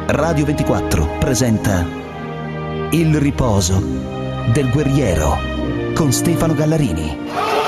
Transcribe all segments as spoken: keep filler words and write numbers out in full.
Radio ventiquattro presenta Il riposo del guerriero con Stefano Gallarini.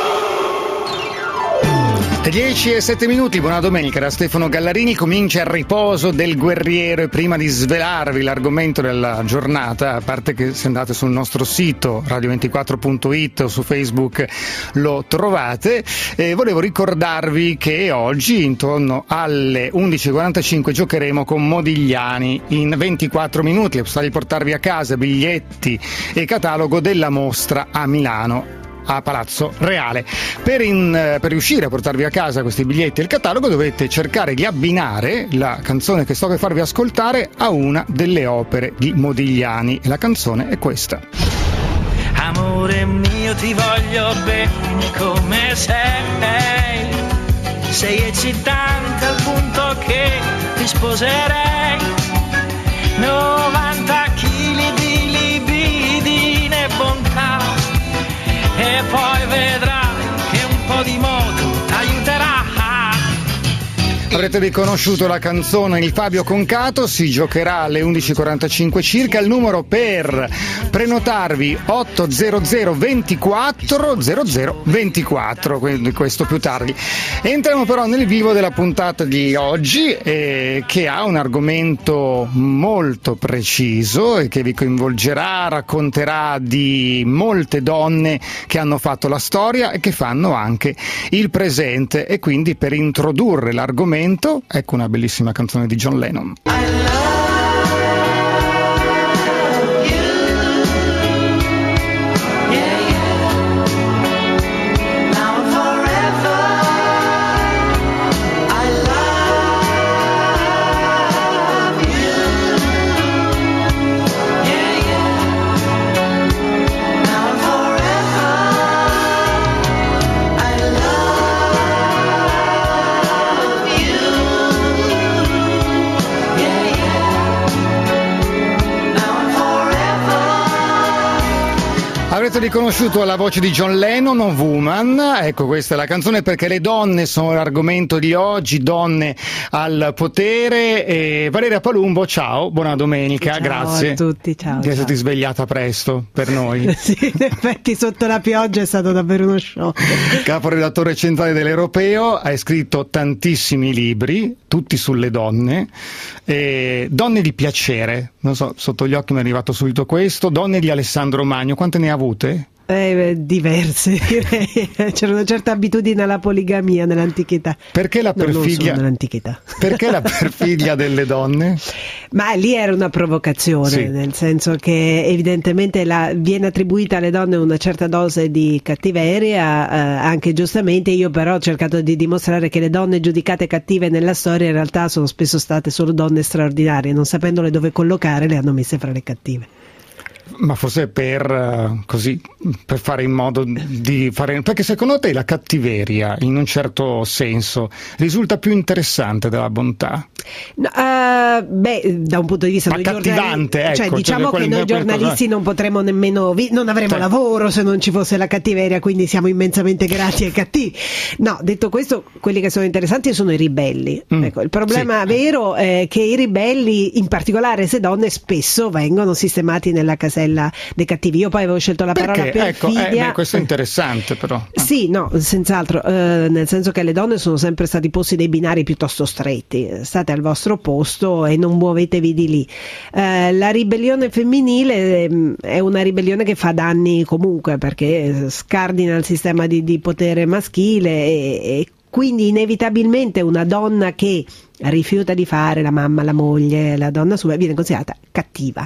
dieci e sette minuti, buona domenica da Stefano Gallarini. Comincia il riposo del guerriero e prima di svelarvi l'argomento della giornata, a parte che se andate sul nostro sito radio ventiquattro punto it o su Facebook lo trovate, eh, volevo ricordarvi che oggi intorno alle undici e quarantacinque giocheremo con Modigliani in ventiquattro minuti, per farvi portarvi a casa biglietti e catalogo della mostra a Milano, a Palazzo Reale. Per, in, per riuscire a portarvi a casa questi biglietti e il catalogo dovete cercare di abbinare la canzone che sto per farvi ascoltare a una delle opere di Modigliani, e la canzone è questa. Amore mio, ti voglio bene come sei, sei eccitante al punto che ti sposerei, novanta chili di libidine e bontà, e poi vedrai che un po' di modo t'aiuterà. Avrete riconosciuto la canzone, il Fabio Concato. Si giocherà alle undici e quarantacinque circa. Il numero per prenotarvi ottocento ventiquattro zero zero ventiquattro, quindi questo più tardi. Entriamo però nel vivo della puntata di oggi, eh, che ha un argomento molto preciso e che vi coinvolgerà, racconterà di molte donne che hanno fatto la storia e che fanno anche il presente, e quindi per introdurre l'argomento ecco una bellissima canzone di John Lennon. Avrete riconosciuto la voce di John Lennon, Woman. Ecco, questa è la canzone perché le donne sono l'argomento di oggi, donne al potere. E Valeria Palumbo, ciao, buona domenica, ciao grazie. Ciao a tutti, ciao. Di esserti svegliata presto per noi. Sì, in effetti sotto la pioggia è stato davvero uno shock. Caporedattore centrale dell'Europeo, hai scritto tantissimi libri, tutti sulle donne. E donne di piacere, non so, sotto gli occhi mi è arrivato subito questo. Donne di Alessandro Magno, quante ne ha avute? Eh, diverse, direi. C'era una certa abitudine alla poligamia nell'antichità. Perché la perfidia? No, non solo nell'antichità. Perché la perfidia delle donne? Ma lì era una provocazione, sì. Nel senso che evidentemente la, viene attribuita alle donne una certa dose di cattiveria, eh, anche giustamente. Io però ho cercato di dimostrare che le donne giudicate cattive nella storia in realtà sono spesso state solo donne straordinarie, non sapendole dove collocare le hanno messe fra le cattive. Ma forse per così per fare in modo di fare, perché secondo te la cattiveria in un certo senso risulta più interessante della bontà? No, uh, beh, da un punto di vista ma cattivante, giornali... ecco, cioè, diciamo cioè, che quel, noi giornalisti quel... non potremmo nemmeno vi... non avremo sì. lavoro se non ci fosse la cattiveria, quindi siamo immensamente grati ai cattivi. No, detto questo, quelli che sono interessanti sono i ribelli. Mm, ecco, il problema sì. vero è che i ribelli, in particolare se donne, spesso vengono sistemati nella casella dei cattivi. Io poi avevo scelto la Perché? parola perfidia. Ecco, eh, beh, questo è interessante però. Sì, no, senz'altro, eh, nel senso che alle donne sono sempre stati posti dei binari piuttosto stretti. State al vostro posto e non muovetevi di lì. Eh, la ribellione femminile eh, è una ribellione che fa danni comunque, perché scardina il sistema di, di potere maschile e, e quindi inevitabilmente una donna che rifiuta di fare la mamma, la moglie, la donna sua viene considerata cattiva.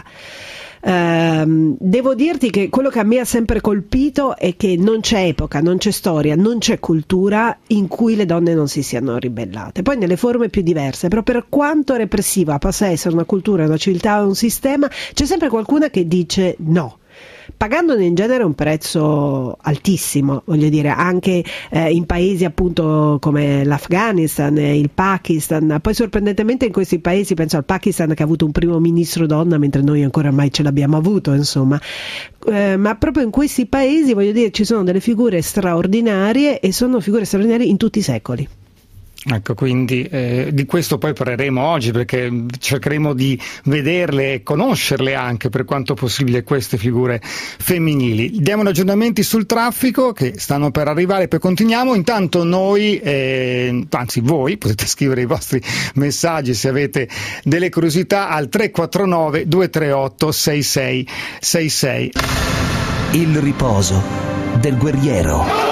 Uh, devo dirti che quello che a me ha sempre colpito è che non c'è epoca, non c'è storia, non c'è cultura in cui le donne non si siano ribellate, poi nelle forme più diverse, però per quanto repressiva possa essere una cultura, una civiltà o un sistema, c'è sempre qualcuna che dice no, pagandone in genere un prezzo altissimo, voglio dire, anche eh, in paesi appunto come l'Afghanistan, il Pakistan. Poi sorprendentemente in questi paesi, penso al Pakistan che ha avuto un primo ministro donna, mentre noi ancora mai ce l'abbiamo avuto, insomma, eh, ma proprio in questi paesi, voglio dire, ci sono delle figure straordinarie, e sono figure straordinarie in tutti i secoli. Ecco, quindi eh, di questo poi parleremo oggi, perché cercheremo di vederle e conoscerle anche, per quanto possibile, queste figure femminili. Diamo aggiornamenti sul traffico che stanno per arrivare, poi continuiamo. Intanto noi, eh, anzi voi, potete scrivere i vostri messaggi se avete delle curiosità al tre quattro nove due tre otto sei sei sei sei. Il riposo del guerriero.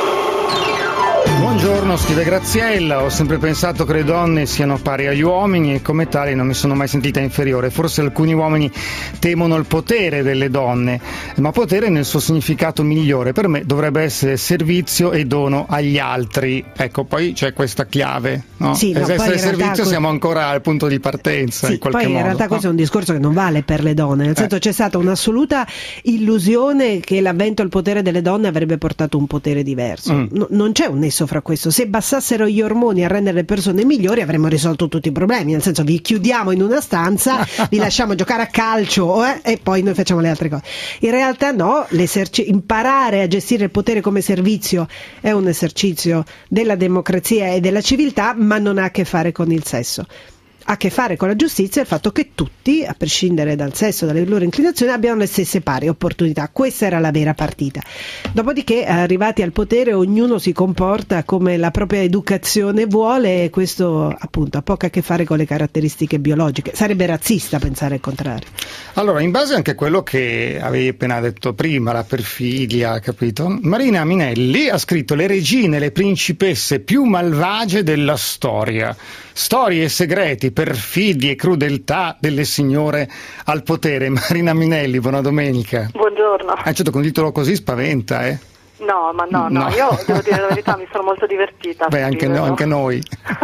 Buongiorno, scrive Graziella, ho sempre pensato che le donne siano pari agli uomini e come tali non mi sono mai sentita inferiore. Forse alcuni uomini temono il potere delle donne, ma potere nel suo significato migliore per me dovrebbe essere servizio e dono agli altri. Ecco, poi c'è questa chiave, no? Sì, no, essere servizio que... siamo ancora al punto di partenza, sì, in qualche poi modo. in realtà no? questo è un discorso che non vale per le donne, nel senso eh. c'è stata un'assoluta illusione che l'avvento al potere delle donne avrebbe portato un potere diverso. Mm. No, non c'è un nesso fra questo. Se bastassero gli ormoni a rendere le persone migliori avremmo risolto tutti i problemi, nel senso vi chiudiamo in una stanza, vi lasciamo giocare a calcio eh, e poi noi facciamo le altre cose. In realtà no, imparare a gestire il potere come servizio è un esercizio della democrazia e della civiltà, ma non ha a che fare con il sesso. Ha a che fare con la giustizia il fatto che tutti, a prescindere dal sesso, dalle loro inclinazioni, abbiano le stesse pari opportunità. Questa era la vera partita. Dopodiché, arrivati al potere, ognuno si comporta come la propria educazione vuole e questo appunto ha poco a che fare con le caratteristiche biologiche. Sarebbe razzista pensare il contrario. Allora, in base anche a quello che avevi appena detto prima, la perfidia, capito? Marina Minelli ha scritto le regine, le principesse più malvagie della storia. Storie e segreti, perfidie e crudeltà delle signore al potere. Marina Minelli, buona domenica. Buongiorno. Ah, certo, con un titolo così spaventa, eh? No, ma no, no, no. Io devo dire la verità, mi sono molto divertita. Beh, anche, no, anche noi.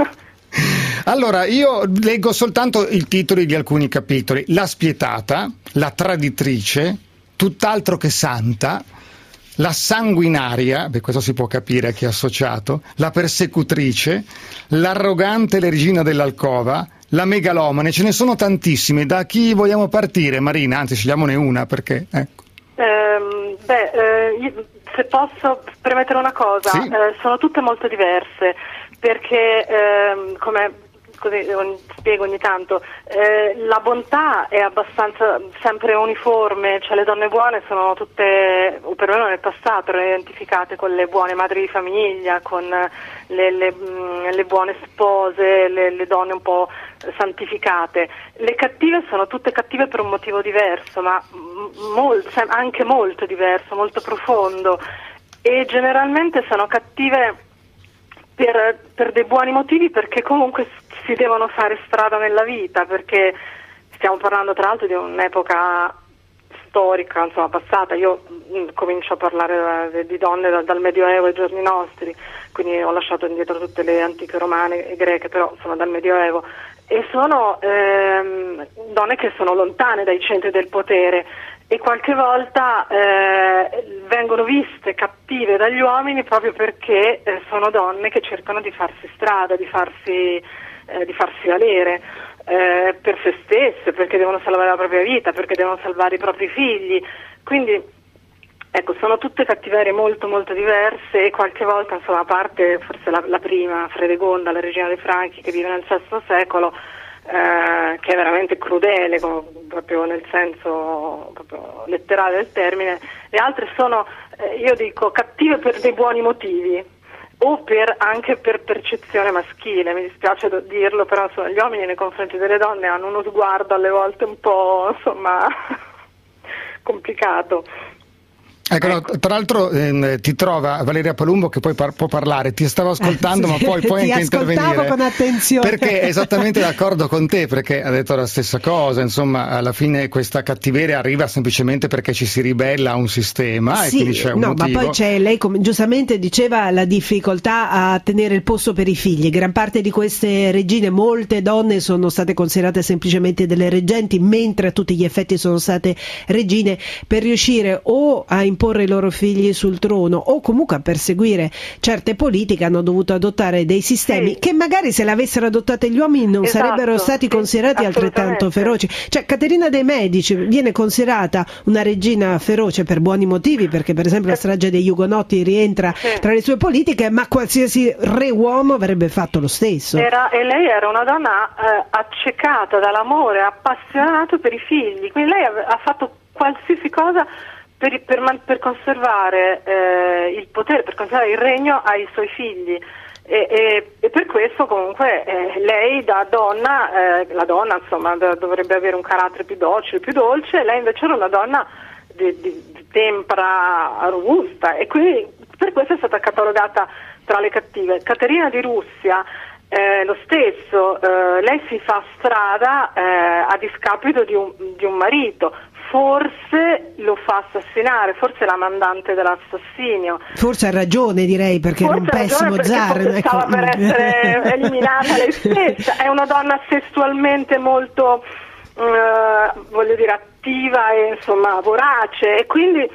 Allora, io leggo soltanto i titoli di alcuni capitoli. La spietata, la traditrice, tutt'altro che santa, la sanguinaria, beh, questo si può capire a chi è associato, la persecutrice, l'arrogante le regina dell'alcova, la megalomane. Ce ne sono tantissime. Da chi vogliamo partire, Marina? Anzi, scegliamone una, perché ecco. Ehm, beh, eh, io, se posso premettere una cosa, sì. eh, sono tutte molto diverse, perché ehm, come così spiego ogni tanto, eh, la bontà è abbastanza sempre uniforme, cioè le donne buone sono tutte, o perlomeno nel passato, erano identificate con le buone madri di famiglia, con le, le, le buone spose, le, le donne un po' santificate. Le cattive sono tutte cattive per un motivo diverso, ma molt, anche molto diverso, molto profondo, e generalmente sono cattive Per, per dei buoni motivi, perché comunque si devono fare strada nella vita, perché stiamo parlando tra l'altro di un'epoca storica, insomma passata. Io mh, comincio a parlare da, di donne da, dal Medioevo ai giorni nostri, quindi ho lasciato indietro tutte le antiche romane e greche, però sono dal Medioevo, e sono ehm, donne che sono lontane dai centri del potere e qualche volta eh, vengono viste cattive dagli uomini proprio perché eh, sono donne che cercano di farsi strada, di farsi, eh, di farsi valere eh, per se stesse, perché devono salvare la propria vita, perché devono salvare i propri figli. Quindi ecco, sono tutte cattiverie molto molto diverse, e qualche volta, insomma, a parte forse la, la prima, Fredegonda, la regina dei Franchi, che vive nel sesto secolo, Eh, che è veramente crudele, come, proprio nel senso proprio letterale del termine. Le altre sono, eh, io dico, cattive per dei buoni motivi, o per, anche per percezione maschile. Mi dispiace dirlo, però insomma, gli uomini nei confronti delle donne hanno uno sguardo alle volte un po', insomma, complicato. Ecco, no, tra l'altro eh, ti trova Valeria Palumbo, che poi par- può parlare, ti stavo ascoltando, ma poi puoi anche intervenire, con attenzione, perché è esattamente d'accordo con te, perché ha detto la stessa cosa. Insomma, alla fine questa cattiveria arriva semplicemente perché ci si ribella a un sistema, sì, e quindi c'è un no, motivo. Ma poi c'è, lei come giustamente diceva, la difficoltà a tenere il posto per i figli. Gran parte di queste regine, molte donne sono state considerate semplicemente delle reggenti, mentre a tutti gli effetti sono state regine, per riuscire o a imporre i loro figli sul trono o comunque a perseguire certe politiche hanno dovuto adottare dei sistemi sì. che magari se l'avessero adottate gli uomini non esatto, sarebbero stati sì, considerati altrettanto feroci. Cioè Caterina dei Medici viene considerata una regina feroce per buoni motivi, perché per esempio la strage degli Ugonotti rientra sì. tra le sue politiche, ma qualsiasi re uomo avrebbe fatto lo stesso. Era, e lei era una donna eh, accecata dall'amore, appassionato per i figli, quindi lei ha, ha fatto qualsiasi cosa per, per, man, per conservare eh, il potere, per conservare il regno ai suoi figli. E, e, e per questo comunque eh, lei da donna, eh, la donna insomma d- dovrebbe avere un carattere più docile, più dolce, lei invece era una donna di, di, di tempra robusta e quindi per questo è stata catalogata tra le cattive. Caterina di Russia eh, lo stesso, eh, lei si fa strada eh, a discapito di un, di un marito. Forse lo fa assassinare, forse è la mandante dell'assassinio. Forse ha ragione, direi, perché forse era un pessimo zar. Forse stava ecco. per essere eliminata lei stessa. È una donna sessualmente molto, eh, voglio dire, attiva e insomma vorace, e quindi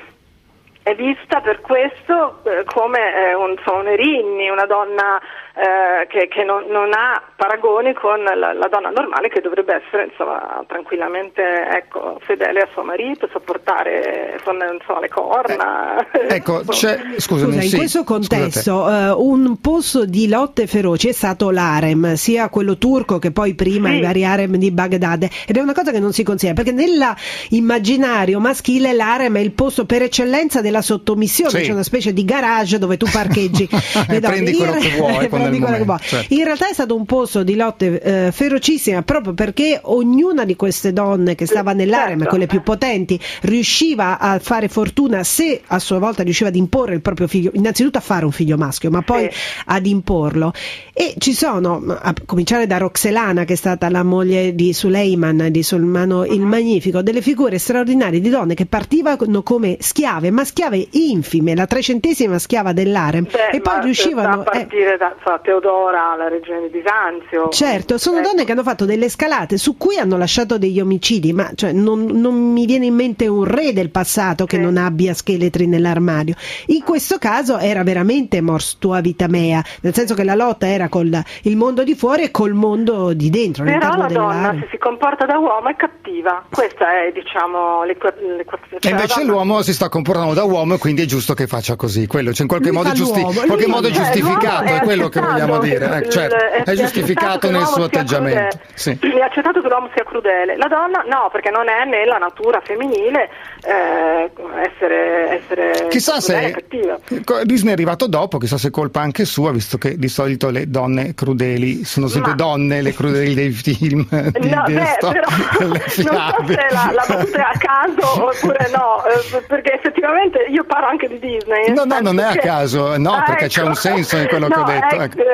è vista per questo eh, come eh, un, insomma, un Erinni, una donna eh, che, che non, non ha paragoni con la, la donna normale, che dovrebbe essere insomma tranquillamente ecco, fedele a suo marito, sopportare insomma, le corna. Eh, ecco, c'è, scusami, Scusa, in sì, questo contesto uh, un posto di lotte feroci è stato l'harem, sia quello turco che poi prima sì. i vari harem di Baghdad, ed è una cosa che non si considera, perché nell'immaginario maschile l'harem è il posto per eccellenza della sottomissione, sì. c'è una specie di garage dove tu parcheggi le donne. Prendi quello in, che vuoi, prendi quello che vuoi. Certo. In realtà è stato un posto di lotte eh, ferocissima, proprio perché ognuna di queste donne che stava nell'harem, certo. quelle più potenti, riusciva a fare fortuna se a sua volta riusciva ad imporre il proprio figlio, innanzitutto a fare un figlio maschio, ma poi sì. ad imporlo. E ci sono, a cominciare da Roxelana, che è stata la moglie di Suleiman, di Solmano il Magnifico, delle figure straordinarie di donne che partivano come schiave, ma schiave infime, la trecentesima schiava dell'harem. Beh, e poi riuscivano a partire eh, da so, Teodora, la regina di Bisanzio. Certo, sono ecco. donne che hanno fatto delle scalate su cui hanno lasciato degli omicidi, ma cioè, non, non mi viene in mente un re del passato che sì. non abbia scheletri nell'armadio. In questo caso era veramente mors tua vita mea, nel senso che la lotta era col il mondo di fuori e col mondo di dentro. Però la donna, dell'arma. se si comporta da uomo, è cattiva. Questa è, diciamo, l'equazione. E invece donna... l'uomo si sta comportando da uomo e quindi è giusto che faccia così. Quello, cioè in qualche Lui modo, giusti- l'uomo. qualche Lui modo è è giustificato, è, è quello che vogliamo dire. Eh, certo, è, è giustificato nel suo atteggiamento. Sì. È accettato che l'uomo sia crudele. La donna no, perché non è nella natura femminile eh, essere, essere chissà se cattiva. Disney è arrivato dopo, chissà se è colpa anche sua, visto che di solito le donne crudeli sono sempre Ma... donne, le crudeli dei film, di, no, delle beh, storie, però, delle non so fiabe. se la, la battuta è a caso oppure no, eh, perché effettivamente io parlo anche di Disney. No, no, non è a che... caso, no, ah, perché ecco. c'è un senso in quello no, che ho detto. Ecco, ecco.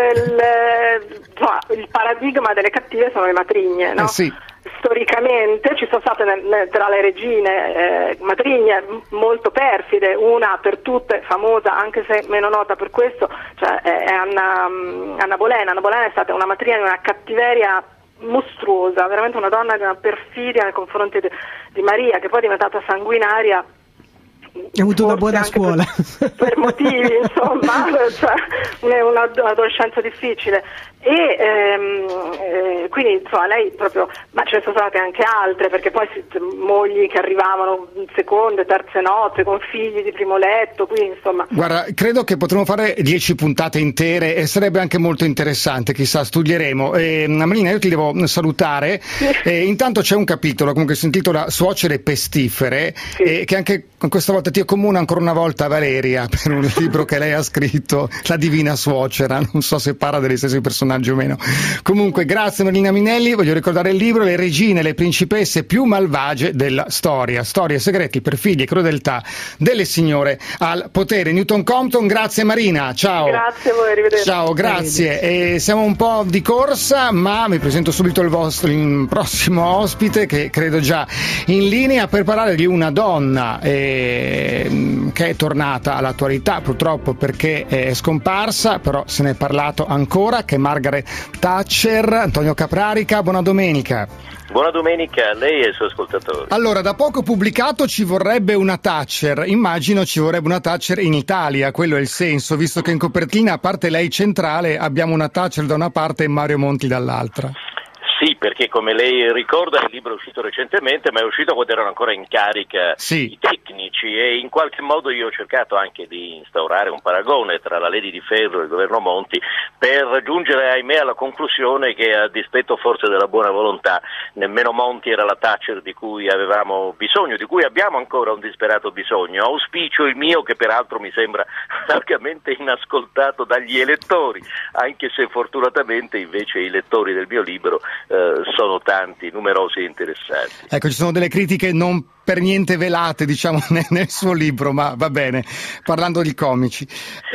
il, cioè, il paradigma delle cattive sono le matrigne, no? Eh sì. Storicamente ci sono state nel, nel, tra le regine eh, matrigne molto perfide, una per tutte famosa, anche se meno nota per questo, cioè è Anna, Anna Bolena. Anna Bolena è stata una matrigna di una cattiveria mostruosa, veramente una donna di una perfidia nei confronti di, di Maria, che poi è diventata sanguinaria. Ha avuto una buona scuola per, per motivi insomma, cioè, un'adolescenza difficile e ehm, eh, quindi insomma lei proprio, ma ce ne sono state anche altre, perché poi si, mogli che arrivavano in seconde, terze nozze con figli di primo letto, quindi insomma. Guarda, credo che potremmo fare dieci puntate intere e sarebbe anche molto interessante, chissà, studieremo. eh, Marina, io ti devo salutare. Sì. eh, intanto c'è un capitolo comunque si intitola Suocere pestifere, sì. eh, che anche con questa volta ti accomuna ancora una volta a Valeria per un libro che lei ha scritto, La Divina Suocera, non so se parla degli stessi personaggi o meno. Comunque grazie Marina Minelli, voglio ricordare il libro Le regine, le principesse più malvagie della storia, storie, segreti, perfidi e crudeltà delle signore al potere. Newton Compton, grazie Marina, ciao. Grazie a voi, arrivederci. Ciao, grazie. E siamo un po' di corsa, ma mi presento subito il vostro il prossimo ospite, che credo già in linea, per parlare di una donna eh, che è tornata all'attualità purtroppo perché è scomparsa, però se ne è parlato ancora, che è Margaret Thatcher. Antonio Caprarica, buona domenica. Buona domenica a lei e ai suoi ascoltatori. Allora, da poco pubblicato Ci vorrebbe una Thatcher. Immagino ci vorrebbe una Thatcher in Italia, quello è il senso, visto che in copertina, a parte lei centrale, abbiamo una Thatcher da una parte e Mario Monti dall'altra. Sì, perché come lei ricorda il libro è uscito recentemente, ma è uscito quando erano ancora in carica sì. i tecnici, e in qualche modo io ho cercato anche di instaurare un paragone tra la Lady di Ferro e il governo Monti per giungere, ahimè, alla conclusione che, a dispetto forse della buona volontà, nemmeno Monti era la Thatcher di cui avevamo bisogno, di cui abbiamo ancora un disperato bisogno. Auspicio il mio, che peraltro mi sembra largamente inascoltato dagli elettori, anche se fortunatamente invece i lettori del mio libro Uh, sono tanti, numerosi e interessati. Ecco, ci sono delle critiche non per niente velate, diciamo, nel, nel suo libro, ma va bene, parlando di comici.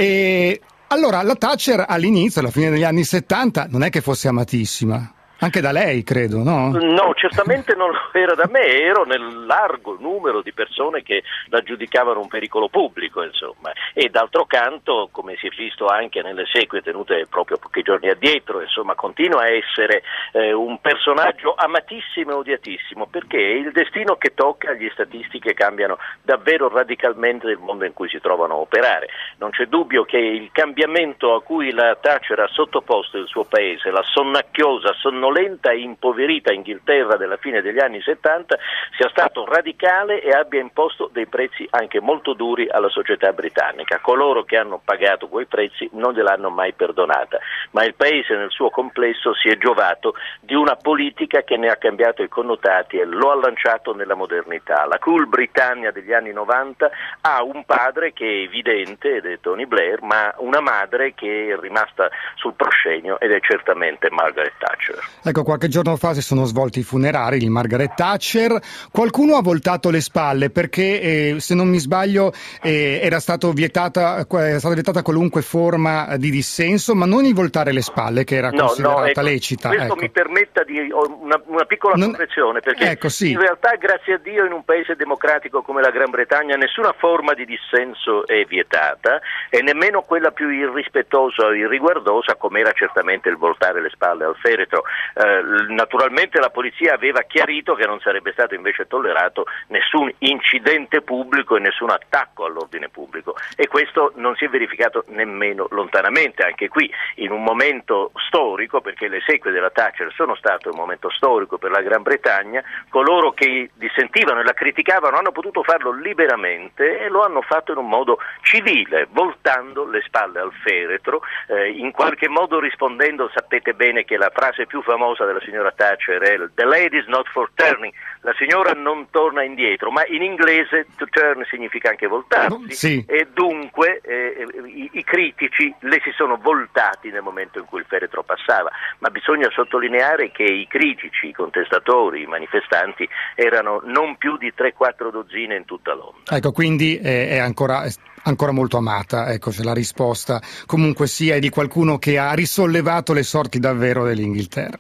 E allora, la Thatcher all'inizio, alla fine degli anni settanta, non è che fosse amatissima. Anche da lei, credo, no? No, certamente non lo era da me, ero nel largo numero di persone che la giudicavano un pericolo pubblico, insomma. E d'altro canto, come si è visto anche nelle esequie tenute proprio pochi giorni addietro, insomma, continua a essere eh, un personaggio amatissimo e odiatissimo, perché è il destino che tocca agli statisti che cambiano davvero radicalmente il mondo in cui si trovano a operare. Non c'è dubbio che il cambiamento a cui la Thatcher ha sottoposto il suo paese, la sonnacchiosa, sonnolenta e impoverita Inghilterra della fine degli anni settanta, sia stato radicale e abbia imposto dei prezzi anche molto duri alla società britannica. Coloro che hanno pagato quei prezzi non gliel'hanno mai perdonata, ma il paese nel suo complesso si è giovato di una politica che ne ha cambiato i connotati e lo ha lanciato nella modernità. La cool Britannia degli anni novanta ha un padre che è evidente, ed è Tony Blair, ma una madre che è rimasta sul proscenio, ed è certamente Margaret Thatcher. Ecco, qualche giorno fa si sono svolti i funerali di Margaret Thatcher. Qualcuno ha voltato le spalle perché, eh, se non mi sbaglio, eh, era stato vietata, era stata vietata qualunque forma di dissenso, ma non il voltare le spalle, che era no, considerata no, ecco, lecita. Questo ecco. mi permetta di una, una piccola non... correzione, perché ecco, sì. in realtà, grazie a Dio, in un paese democratico come la Gran Bretagna nessuna forma di dissenso è vietata, e nemmeno quella più irrispettosa o irriguardosa, come era certamente il voltare le spalle al feretro. Eh, naturalmente la polizia aveva chiarito che non sarebbe stato invece tollerato nessun incidente pubblico e nessun attacco all'ordine pubblico, e questo non si è verificato nemmeno lontanamente, anche qui in un momento storico, perché le esequie della Thatcher sono state un momento storico per la Gran Bretagna. Coloro che dissentivano e la criticavano hanno potuto farlo liberamente, e lo hanno fatto in un modo civile, voltando le spalle al feretro, eh, in qualche modo rispondendo. Sapete bene che la frase più famosa della signora Thatcher è "The lady is not for turning", la signora non torna indietro, ma in inglese to turn significa anche voltarsi, sì. E dunque eh, i, i critici le si sono voltati nel momento in cui il feretro passava, ma bisogna sottolineare che i critici, i contestatori, i manifestanti erano non più di tre quattro dozzine in tutta Londra. Ecco, quindi eh, è ancora... ancora molto amata, ecco, c'è la risposta, comunque sia, è di qualcuno che ha risollevato le sorti davvero dell'Inghilterra.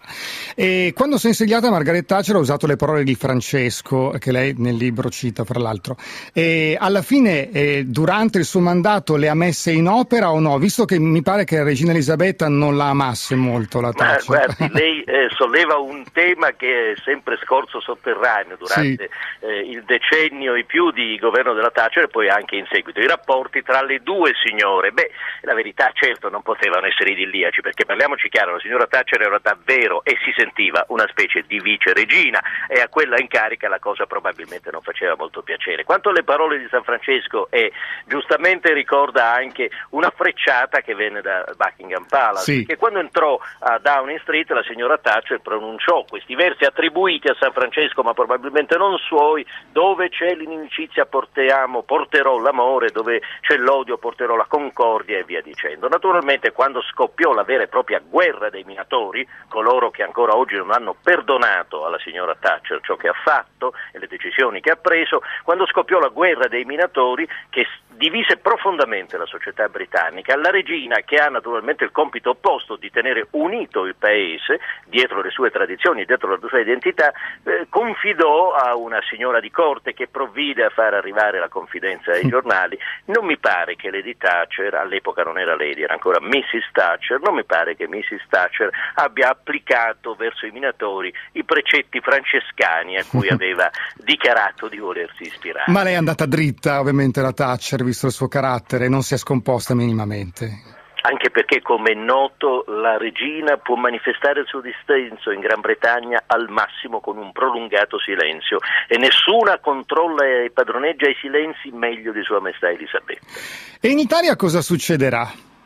E quando si è insediata Margaret Thatcher ha usato le parole di Francesco, che lei nel libro cita fra l'altro, e alla fine eh, durante il suo mandato le ha messe in opera o no? Visto che mi pare che la regina Elisabetta non la amasse molto la Thatcher. Ma guardi, lei eh, solleva un tema che è sempre scorso sotterraneo durante sì. eh, il decennio e più di governo della Thatcher, e poi anche in seguito. I rapporti tra le due signore, beh, la verità certo non potevano essere idilliaci, perché parliamoci chiaro, la signora Thatcher era davvero, e si sentiva, una specie di vice regina, e a quella in carica la cosa probabilmente non faceva molto piacere. Quanto alle parole di San Francesco, e giustamente ricorda anche una frecciata che venne da Buckingham Palace, sì. che quando entrò a Downing Street la signora Thatcher pronunciò questi versi attribuiti a San Francesco, ma probabilmente non suoi: dove c'è l'inimicizia portiamo, porterò l'amore, dove c'è l'odio porterò la concordia, e via dicendo. Naturalmente, quando scoppiò la vera e propria guerra dei minatori, coloro che ancora oggi non hanno perdonato alla signora Thatcher ciò che ha fatto e le decisioni che ha preso, quando scoppiò la guerra dei minatori, che divise profondamente la società britannica. La regina, che ha naturalmente il compito opposto di tenere unito il paese dietro le sue tradizioni, dietro la sua identità, eh, confidò a una signora di corte che provvide a far arrivare la confidenza ai giornali. Non mi pare che Lady Thatcher, all'epoca non era Lady, era ancora missus Thatcher, non mi pare che missus Thatcher abbia applicato verso i minatori i precetti francescani a cui aveva dichiarato di volersi ispirare. Ma lei è andata dritta, ovviamente, la Thatcher, visto il suo carattere, non si è scomposta minimamente. Anche perché, come è noto, la regina può manifestare il suo dissenso in Gran Bretagna al massimo con un prolungato silenzio, e nessuna controlla e padroneggia i silenzi meglio di Sua Maestà Elisabetta. E in Italia cosa succederà?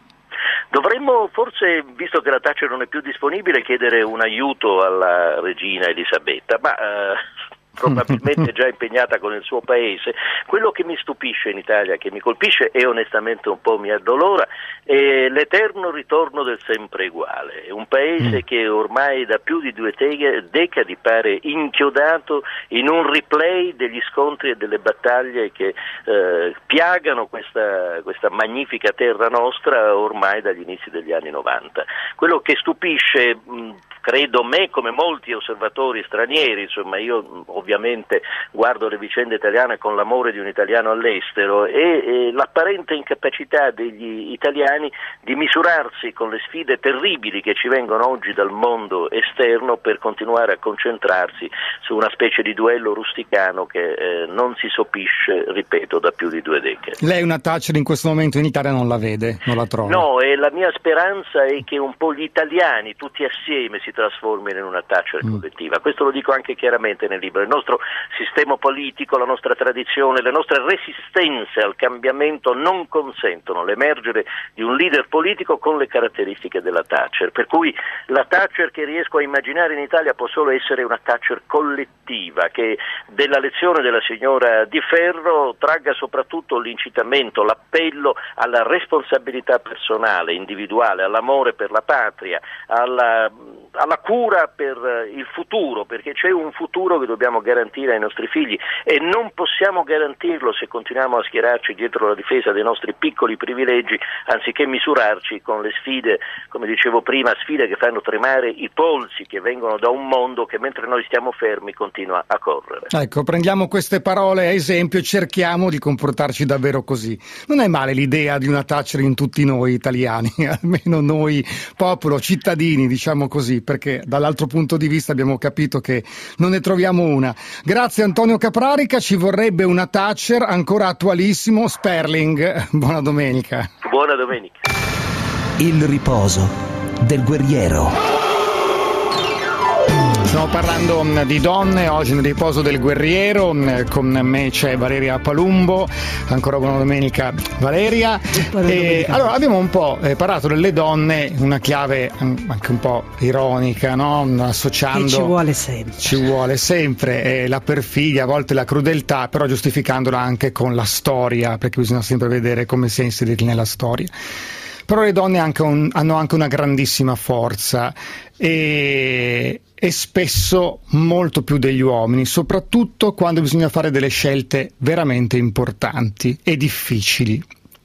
Dovremmo forse, visto che la Thatcher non è più disponibile, chiedere un aiuto alla regina Elisabetta, ma eh, probabilmente già impegnata con il suo paese. Quello che mi stupisce in Italia, che mi colpisce e onestamente un po' mi addolora, è l'eterno ritorno del sempre uguale. È un paese mm. che ormai da più di due te- decadi pare inchiodato in un replay degli scontri e delle battaglie che eh, piagano questa, questa magnifica terra nostra ormai dagli inizi degli anni novanta. Quello che stupisce, mh, credo me, come molti osservatori stranieri, insomma io ovviamente guardo le vicende italiane con l'amore di un italiano all'estero, e, e l'apparente incapacità degli italiani di misurarsi con le sfide terribili che ci vengono oggi dal mondo esterno per continuare a concentrarsi su una specie di duello rusticano che eh, non si sopisce, ripeto, da più di due decadi. Lei una Thatcher in questo momento in Italia non la vede, non la trova? No, e la mia speranza è che un po' gli italiani tutti assieme si trasformino in una Thatcher mm. collettiva. Questo lo dico anche chiaramente nel libro. Il nostro sistema politico, la nostra tradizione, le nostre resistenze al cambiamento non consentono l'emergere di un leader politico con le caratteristiche della Thatcher, per cui la Thatcher che riesco a immaginare in Italia può solo essere una Thatcher collettiva, che della lezione della signora Di Ferro tragga soprattutto l'incitamento, l'appello alla responsabilità personale, individuale, all'amore per la patria, alla, alla cura per il futuro, perché c'è un futuro che dobbiamo garantire ai nostri figli e non possiamo garantirlo se continuiamo a schierarci dietro la difesa dei nostri piccoli privilegi anziché misurarci con le sfide, come dicevo prima, sfide che fanno tremare i polsi, che vengono da un mondo che mentre noi stiamo fermi continua a correre. Ecco, prendiamo queste parole a esempio e cerchiamo di comportarci davvero così. Non è male l'idea di una Thatcher in tutti noi italiani, almeno noi popolo, cittadini, diciamo così, perché dall'altro punto di vista abbiamo capito che non ne troviamo una. Grazie Antonio Caprarica, ci vorrebbe una Thatcher ancora attualissimo. Sperling, buona domenica. Buona domenica. Il riposo del guerriero. Stiamo parlando di donne oggi nel riposo del guerriero, con me c'è Valeria Palumbo. Ancora buona domenica Valeria. E allora abbiamo un po' parlato delle donne in una chiave anche un po' ironica, no? Associando, che ci vuole sempre ci vuole sempre eh, la perfidia, a volte la crudeltà, però giustificandola anche con la storia, perché bisogna sempre vedere come si è inseriti nella storia. Però le donne anche un, hanno anche una grandissima forza e, e spesso molto più degli uomini, soprattutto quando bisogna fare delle scelte veramente importanti e difficili.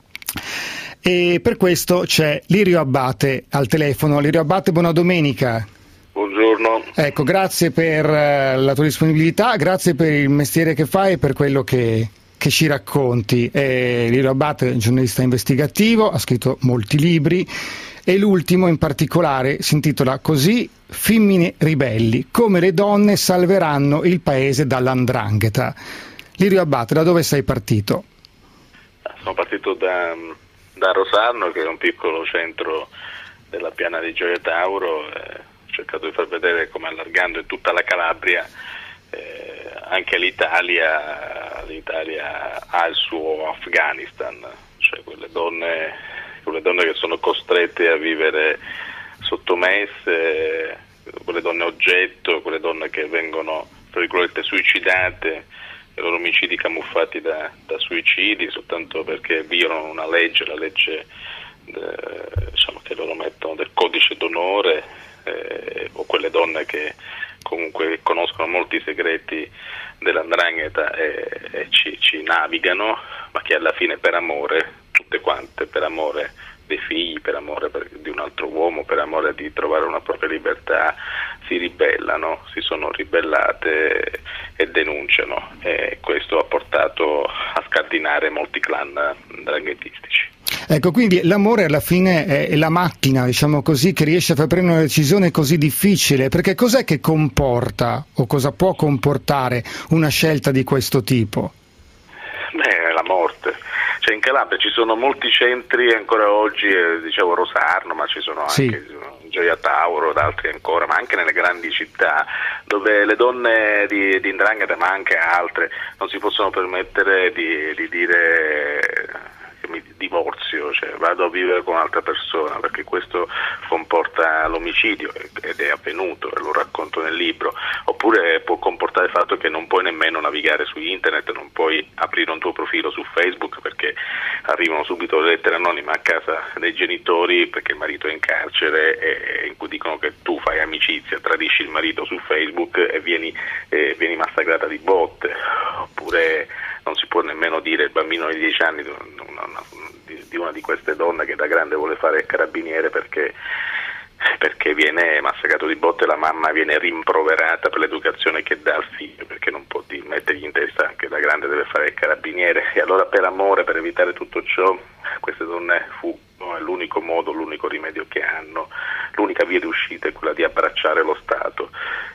E per questo c'è Lirio Abbate al telefono. Lirio Abbate, buona domenica. Buongiorno. Ecco, grazie per la tua disponibilità, grazie per il mestiere che fai e per quello che... che ci racconti. Eh, Lirio Abbate è un giornalista investigativo, ha scritto molti libri e l'ultimo in particolare si intitola così: Femmine ribelli, come le donne salveranno il paese dall'andrangheta. Lirio Abbate, da dove sei partito? Sono partito da, da Rosarno, che è un piccolo centro della piana di Gioia Tauro, eh, ho cercato di far vedere come allargando in tutta la Calabria Eh, anche l'Italia, l'Italia ha il suo Afghanistan, cioè quelle donne, quelle donne che sono costrette a vivere sottomesse, quelle donne oggetto, quelle donne che vengono, tra virgolette, suicidate, i loro omicidi camuffati da, da suicidi soltanto perché violano una legge, la legge eh, diciamo che loro mettono del codice d'onore, eh, o quelle donne che comunque conoscono molti segreti dell'Andrangheta e, e ci, ci navigano, ma che alla fine per amore, tutte quante, per amore dei figli, per amore per, di un altro uomo, per amore di trovare una propria libertà, si ribellano, si sono ribellate e denunciano, e questo ha portato a scardinare molti clan ndranghetistici. Ecco, quindi l'amore alla fine è la macchina, diciamo così, che riesce a far prendere una decisione così difficile, perché cos'è che comporta o cosa può comportare una scelta di questo tipo? Beh, la morte. Cioè in Calabria ci sono molti centri ancora oggi, eh, dicevo Rosarno, ma ci sono sì. anche Gioia Tauro, ed altri ancora, ma anche nelle grandi città, dove le donne di, di 'ndrangheta, ma anche altre, non si possono permettere di, di dire che mi divorzio, cioè vado a vivere con un'altra persona, perché questo comporta l'omicidio, ed è avvenuto, e lo racconto nel libro. Oppure può comportare il fatto che non puoi nemmeno navigare su internet, non puoi aprire un tuo profilo su Facebook perché arrivano subito le lettere anonime a casa dei genitori perché il marito è in carcere, e in cui dicono che tu fai amicizia, tradisci il marito su Facebook e vieni, eh, vieni massacrata di botte. Oppure non si può nemmeno dire il bambino di dieci anni una, una, di una di queste donne che da grande vuole fare il carabiniere perché perché viene massacrato di botte, la mamma viene rimproverata per l'educazione che dà al figlio, perché non può mettergli in testa che da grande deve fare il carabiniere. E allora per amore, per evitare tutto ciò, queste donne fuggono, è l'unico modo, l'unico rimedio che hanno, l'unica via di uscita è quella di abbracciare lo Stato.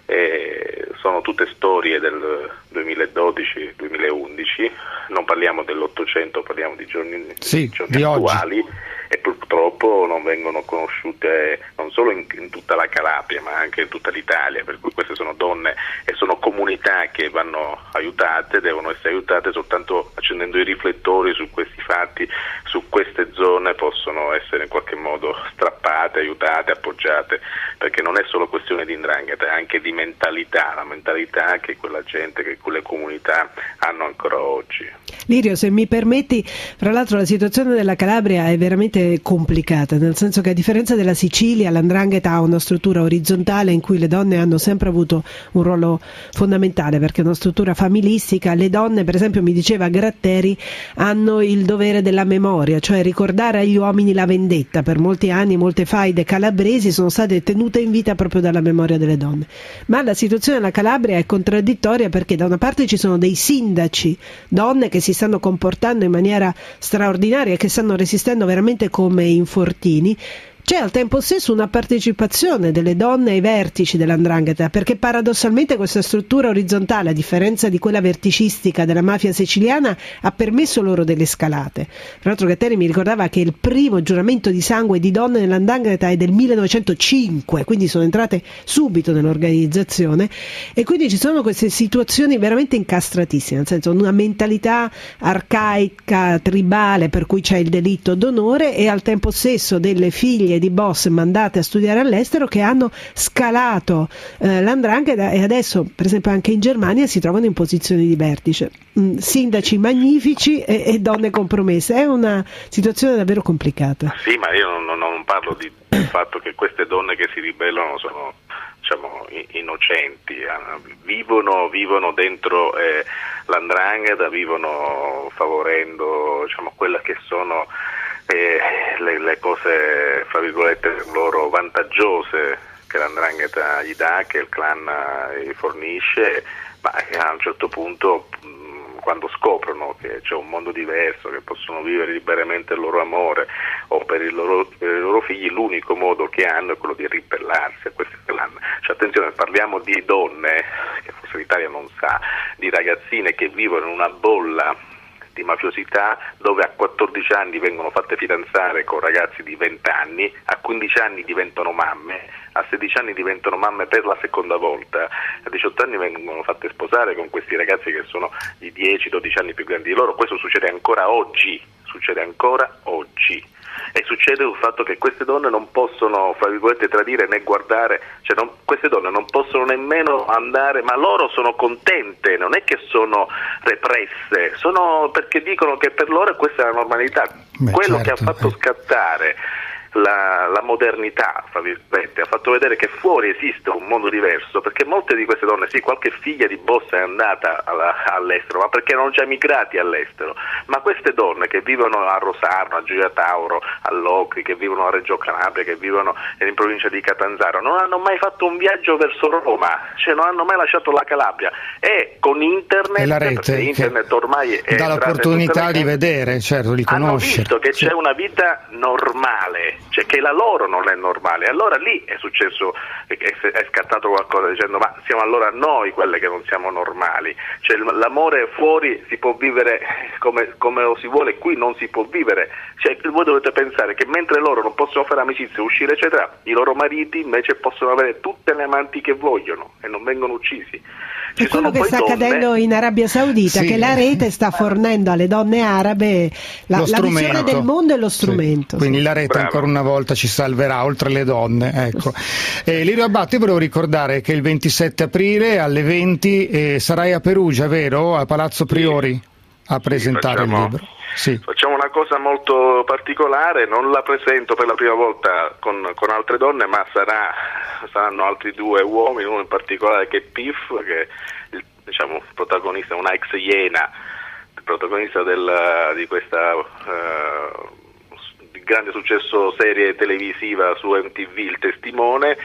E sono tutte storie del duemiladodici duemilaundici, non parliamo dell'Ottocento, parliamo di giorni, sì, giorni di attuali oggi. E purtroppo non vengono conosciute non solo in, in tutta la Calabria ma anche in tutta l'Italia, per cui queste sono donne e sono comunità che vanno aiutate, devono essere aiutate soltanto accendendo i riflettori su questi fatti, su queste zone possono essere in qualche modo strappate, aiutate, appoggiate, perché non è solo questione di 'ndrangheta, è anche di mentalità, la mentalità che quella gente, che quelle comunità hanno ancora oggi. Lirio, se mi permetti, fra l'altro la situazione della Calabria è veramente complicata, nel senso che a differenza della Sicilia la 'ndrangheta ha una struttura orizzontale in cui le donne hanno sempre avuto un ruolo fondamentale, perché è una struttura familistica. Le donne, per esempio, mi diceva Gratteri, hanno il dovere della memoria, cioè ricordare agli uomini la vendetta. Per molti anni molte faide calabresi sono state tenute in vita proprio dalla memoria delle donne. Ma la situazione della Calabria è contraddittoria, perché da una parte ci sono dei sindaci, donne che si stanno comportando in maniera straordinaria e che stanno resistendo veramente come Infortini. C'è al tempo stesso una partecipazione delle donne ai vertici della 'ndrangheta, perché paradossalmente questa struttura orizzontale, a differenza di quella verticistica della mafia siciliana, ha permesso loro delle scalate. Tra l'altro Gatteri mi ricordava che il primo giuramento di sangue di donne nella 'ndrangheta è del millenovecentocinque, quindi sono entrate subito nell'organizzazione, e quindi ci sono queste situazioni veramente incastratissime, nel senso una mentalità arcaica, tribale, per cui c'è il delitto d'onore, e al tempo stesso delle figlie di boss mandate a studiare all'estero che hanno scalato eh, la 'ndrangheta, e adesso per esempio anche in Germania si trovano in posizioni di vertice, mm, sindaci magnifici e, e donne compromesse. È una situazione davvero complicata. Sì, ma io non, non parlo di, del fatto che queste donne che si ribellano sono, diciamo, innocenti, vivono, vivono dentro eh, la 'ndrangheta, vivono favorendo, diciamo, quella che sono E le, le cose, fra virgolette, loro vantaggiose che la 'ndrangheta gli dà, che il clan gli fornisce, ma a un certo punto, quando scoprono che c'è un mondo diverso, che possono vivere liberamente il loro amore o per, il loro, per i loro figli, l'unico modo che hanno è quello di ribellarsi a questi clan. Cioè, attenzione, parliamo di donne, che forse l'Italia non sa, di ragazzine che vivono in una bolla di mafiosità, dove a quattordici anni vengono fatte fidanzare con ragazzi di venti anni, a quindici anni diventano mamme, a sedici anni diventano mamme per la seconda volta, a diciotto anni vengono fatte sposare con questi ragazzi che sono di dieci dodici anni più grandi di loro. Questo succede ancora oggi, succede ancora oggi. E succede il fatto che queste donne non possono, fra virgolette, tradire né guardare, cioè non, queste donne non possono nemmeno andare, ma loro sono contente, non è che sono represse, sono perché dicono che per loro questa è la normalità. Beh, quello certo, che ha fatto eh. scattare la, la modernità, fra virgolette, ha fatto vedere che fuori esiste un mondo diverso, perché molte di queste donne, sì, qualche figlia di boss è andata alla, all'estero, ma perché erano già emigrati all'estero, ma queste donne che vivono a Rosarno, a Gioia Tauro, a Locri, che vivono a Reggio Calabria, che vivono in provincia di Catanzaro, non hanno mai fatto un viaggio verso Roma, cioè non hanno mai lasciato la Calabria, e con internet, e la rete, perché internet ormai è dà l'opportunità di vedere, certo, di conoscere. Hanno visto che sì. c'è una vita normale, cioè che la loro non è normale, allora lì è successo, è, è scattato qualcosa dicendo ma siamo allora noi quelle che non siamo normali, cioè l'amore fuori si può vivere come, come lo si vuole, qui non si può vivere, cioè voi dovete pensare che mentre loro non possono fare amicizia, uscire eccetera, i loro mariti invece possono avere tutte le amanti che vogliono e non vengono uccisi. È quello che sta donne... accadendo in Arabia Saudita, sì. che la rete sta fornendo alle donne arabe la, la visione del mondo e lo strumento. Sì. Quindi sì. la rete Bravo. ancora una volta ci salverà, oltre le donne. Ecco. eh, Lirio Abbate, io volevo ricordare che il ventisette aprile alle venti eh, sarai a Perugia, vero? A Palazzo Priori sì. a presentare sì, facciamo... il libro. Sì. Facciamo una cosa molto particolare, non la presento per la prima volta con, con altre donne, ma sarà, saranno altri due uomini, uno in particolare che è Piff, che è il diciamo, protagonista, una ex Iena, il protagonista del, di questa uh, di grande successo serie televisiva su M T V, Il Testimone,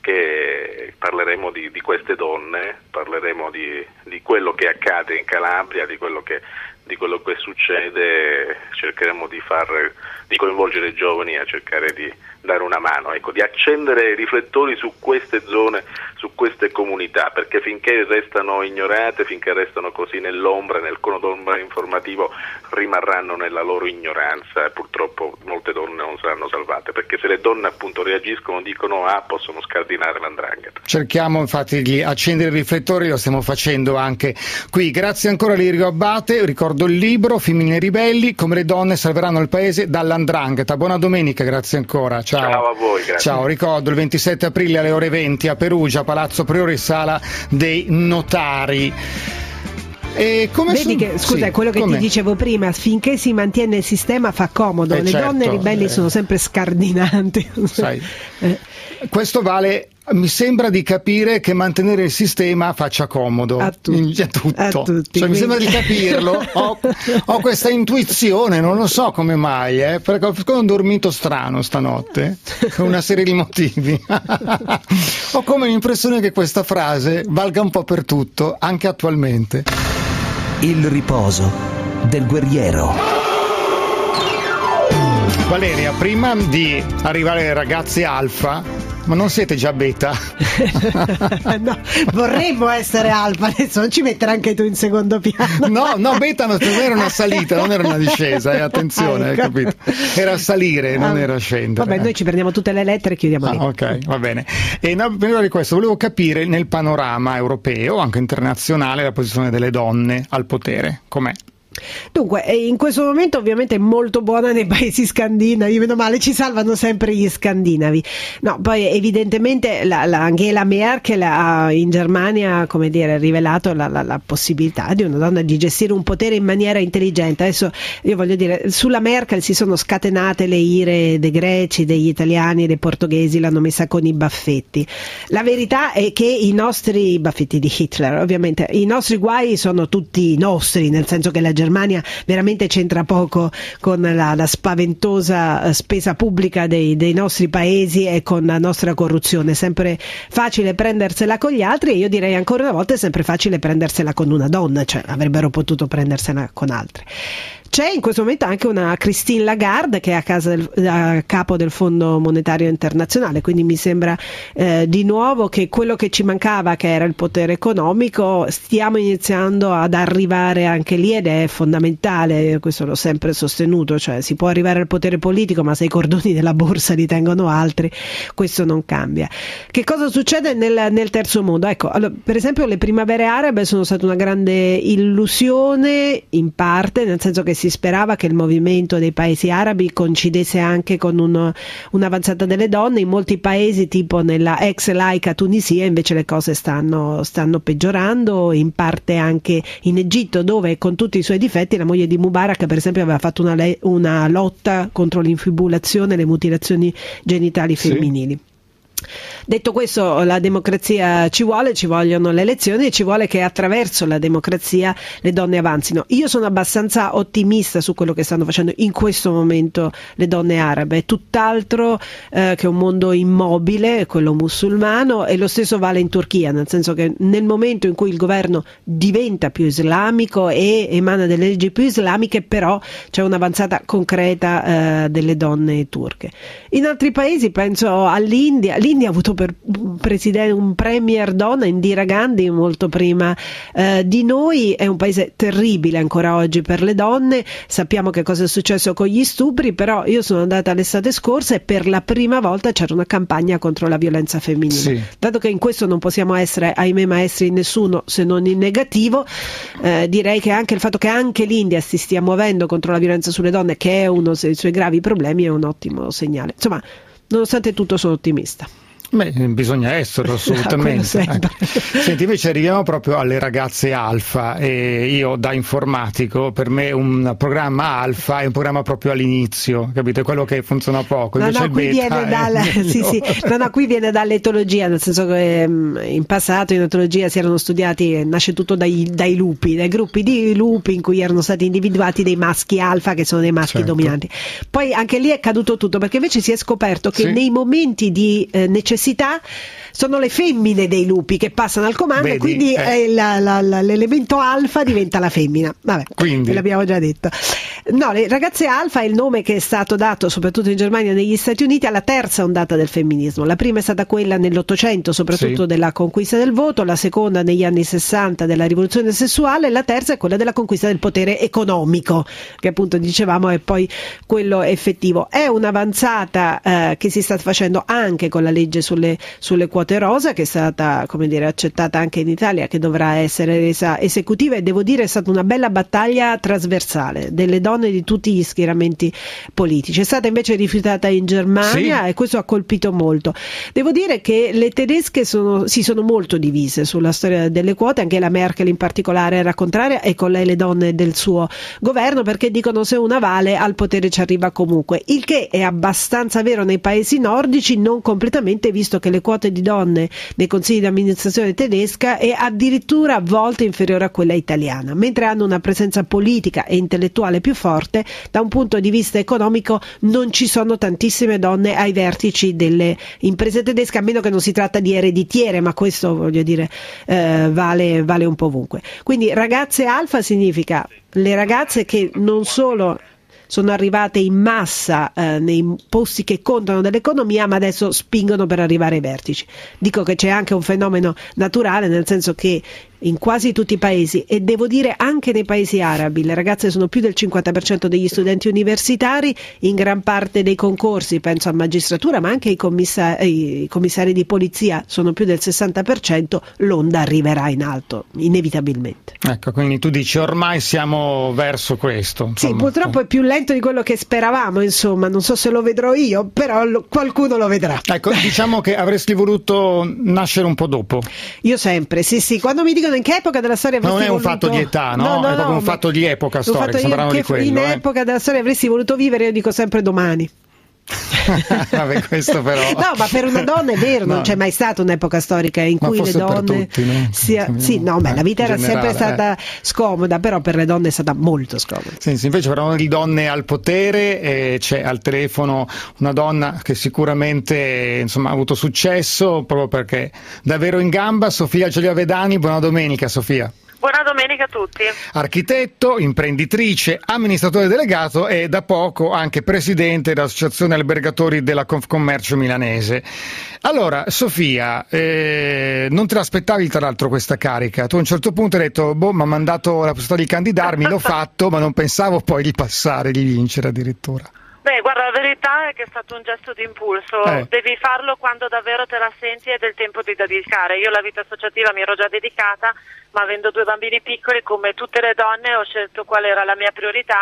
che parleremo di, di queste donne, parleremo di, di quello che accade in Calabria, di quello che di quello che succede, cercheremo di far di coinvolgere i giovani a cercare di dare una mano, ecco, di accendere i riflettori su queste zone, su queste comunità, perché finché restano ignorate, finché restano così nell'ombra, nel cono d'ombra informativo, rimarranno nella loro ignoranza e purtroppo molte donne non saranno salvate, perché se le donne appunto reagiscono, dicono A, possono scardinare l'andrangheta. Cerchiamo infatti di accendere i riflettori, lo stiamo facendo anche qui. Grazie ancora Lirio Abbate, ricordo il libro Femmine ribelli, come le donne salveranno il paese dall'andrangheta. Buona domenica, grazie ancora. Ciao. Ciao a voi, grazie. Ciao, ricordo il ventisette aprile alle ore venti a Perugia, Palazzo Priori, Sala dei Notari. E come Vedi su... che, scusa, sì, quello che come? ti dicevo prima, finché si mantiene il sistema fa comodo, eh le certo, donne ribelli eh. sono sempre scardinanti. Sai. eh. Questo vale, mi sembra di capire che mantenere il sistema faccia comodo a, tu- a tutto, a tutti, cioè, quindi... mi sembra di capirlo, ho, ho questa intuizione, non lo so come mai, eh, perché ho dormito strano stanotte, per una serie di motivi. Ho come l'impressione che questa frase valga un po' per tutto, anche attualmente. Il riposo del guerriero. Valeria, prima di arrivare ai ragazzi alfa, ma non siete già beta? No, vorremmo essere alfa, adesso non ci mettere anche tu in secondo piano. No, no, beta non era una salita, non era una discesa, eh, attenzione, ecco. hai capito? Era salire, non ah, era scendere. Vabbè, noi ci prendiamo tutte le lettere e chiudiamo ah, lì. Ok, va bene. E no, prima di questo volevo capire nel panorama europeo, anche internazionale, la posizione delle donne al potere, com'è? Dunque, in questo momento ovviamente è molto buona nei paesi scandinavi, meno male, ci salvano sempre gli scandinavi. No, poi evidentemente la, la Angela Merkel ha in Germania, come dire, rivelato la, la, la possibilità di una donna di gestire un potere in maniera intelligente. Adesso io voglio dire, sulla Merkel si sono scatenate le ire dei greci, degli italiani, dei portoghesi, l'hanno messa con i baffetti. La verità è che i nostri baffetti di Hitler, ovviamente, i nostri guai sono tutti nostri, nel senso che la Germania veramente c'entra poco con la, la spaventosa spesa pubblica dei, dei nostri paesi e con la nostra corruzione. È sempre facile prendersela con gli altri e io direi ancora una volta è sempre facile prendersela con una donna, cioè avrebbero potuto prendersela con altre. C'è in questo momento anche una Christine Lagarde che è a, casa del, a capo del Fondo Monetario Internazionale, quindi mi sembra eh, di nuovo che quello che ci mancava, che era il potere economico, stiamo iniziando ad arrivare anche lì ed è fondamentale, questo l'ho sempre sostenuto, cioè si può arrivare al potere politico ma se i cordoni della borsa li tengono altri questo non cambia. Che cosa succede nel, nel terzo mondo? Ecco, allora, per esempio le primavere arabe sono state una grande illusione in parte, nel senso che si sperava che il movimento dei paesi arabi coincidesse anche con un, un'avanzata delle donne. In molti paesi, tipo nella ex laica Tunisia, invece le cose stanno, stanno peggiorando, in parte anche in Egitto, dove con tutti i suoi difetti la moglie di Mubarak per esempio aveva fatto una, le- una lotta contro l'infibulazione e le mutilazioni genitali femminili. Sì. Detto questo, la democrazia ci vuole, ci vogliono le elezioni e ci vuole che attraverso la democrazia le donne avanzino. Io sono abbastanza ottimista su quello che stanno facendo in questo momento le donne arabe, è tutt'altro eh, che un mondo immobile, quello musulmano, e lo stesso vale in Turchia, nel senso che nel momento in cui il governo diventa più islamico e emana delle leggi più islamiche, però c'è un'avanzata concreta eh, delle donne turche. In altri paesi, penso all'India, l'India ha avuto per un presidente, un premier donna, Indira Gandhi, molto prima eh, di noi. È un paese terribile ancora oggi per le donne, sappiamo che cosa è successo con gli stupri, però io sono andata l'estate scorsa e per la prima volta c'era una campagna contro la violenza femminile. Sì. Dato che in questo non possiamo essere, ahimè, maestri in nessuno se non in negativo, eh, direi che anche il fatto che anche l'India si stia muovendo contro la violenza sulle donne, che è uno dei suoi gravi problemi, è un ottimo segnale. Insomma, nonostante tutto sono ottimista. Beh, bisogna esserlo assolutamente. Ecco. Senti, invece arriviamo proprio alle ragazze alfa, e io da informatico, per me un programma alfa è un programma proprio all'inizio, capite? Quello che funziona poco. No, no, qui viene, dal, sì, sì. no, no, qui viene dall'etologia, nel senso che in passato in etologia si erano studiati, nasce tutto dai, dai lupi, dai gruppi di lupi in cui erano stati individuati dei maschi alfa che sono dei maschi certo. dominanti. Poi anche lì è caduto tutto, perché invece si è scoperto che sì. nei momenti di eh, necessità sono le femmine dei lupi che passano al comando. Vedi, quindi eh. la, la, la, l'elemento alfa diventa la femmina. Vabbè, quindi. Ve l'abbiamo già detto. No, le ragazze alfa è il nome che è stato dato soprattutto in Germania e negli Stati Uniti alla terza ondata del femminismo. La prima è stata quella nell'Ottocento, soprattutto sì. della conquista del voto, la seconda negli anni sessanta della rivoluzione sessuale, la terza è quella della conquista del potere economico, che appunto dicevamo è poi quello effettivo. È un'avanzata eh, che si sta facendo anche con la legge sulle, sulle quote rosa, che è stata, come dire, accettata anche in Italia, che dovrà essere resa esecutiva, e devo dire è stata una bella battaglia trasversale delle donne di tutti gli schieramenti politici. È stata invece rifiutata in Germania sì. e questo ha colpito molto. Devo dire che le tedesche sono, si sono molto divise sulla storia delle quote, anche la Merkel in particolare era contraria, e con lei le donne del suo governo, perché dicono se una vale al potere ci arriva comunque, il che è abbastanza vero nei paesi nordici, non completamente, visto che le quote di donne nei consigli di amministrazione tedesca è addirittura a volte inferiore a quella italiana, mentre hanno una presenza politica e intellettuale più forte. Da un punto di vista economico non ci sono tantissime donne ai vertici delle imprese tedesche, a meno che non si tratta di ereditiere, ma questo voglio dire eh, vale, vale un po' ovunque. Quindi ragazze alfa significa le ragazze che non solo sono arrivate in massa eh, nei posti che contano dell'economia, ma adesso spingono per arrivare ai vertici. Dico che c'è anche un fenomeno naturale, nel senso che in quasi tutti i paesi, e devo dire anche nei paesi arabi, le ragazze sono più del cinquanta per cento degli studenti universitari, in gran parte dei concorsi, penso a magistratura, ma anche i commissari, i commissari di polizia sono più del sessanta per cento, l'onda arriverà in alto, inevitabilmente. Ecco, quindi tu dici ormai siamo verso questo. Insomma. Sì, purtroppo è più lento di quello che speravamo, insomma, non so se lo vedrò io, però lo, qualcuno lo vedrà. Ecco, diciamo che avresti voluto nascere un po' dopo. Io sempre, sì sì, quando mi dicono in che epoca della storia avresti voluto... Non è un fatto di età, no? no, no è proprio no, un fatto di epoca storica, sembrano di quello. In eh. epoca della storia avresti voluto vivere, io dico sempre domani. Vabbè, questo però... No, ma per una donna è vero, no. Non c'è mai stata un'epoca storica in ma cui le donne per tutti, no? sia... sì, no, beh, la vita era generale, sempre stata eh. scomoda, però per le donne è stata molto scomoda. Sì, sì, invece parlando di donne al potere, eh, c'è al telefono una donna che sicuramente insomma ha avuto successo proprio perché davvero in gamba. Sofia Gioliavedani, buona domenica Sofia. Buona domenica a tutti. Architetto, imprenditrice, amministratore delegato e da poco anche presidente dell'Associazione Albergatori della Confcommercio Milanese. Allora, Sofia, eh, non te l'aspettavi tra l'altro questa carica? Tu a un certo punto hai detto, boh, mi ha mandato la possibilità di candidarmi, l'ho fatto, ma non pensavo poi di passare, di vincere addirittura. Beh, guarda, la verità è che è stato un gesto di impulso, eh. devi farlo quando davvero te la senti e del tempo di dedicare. Io la vita associativa mi ero già dedicata, ma avendo due bambini piccoli, come tutte le donne, ho scelto qual era la mia priorità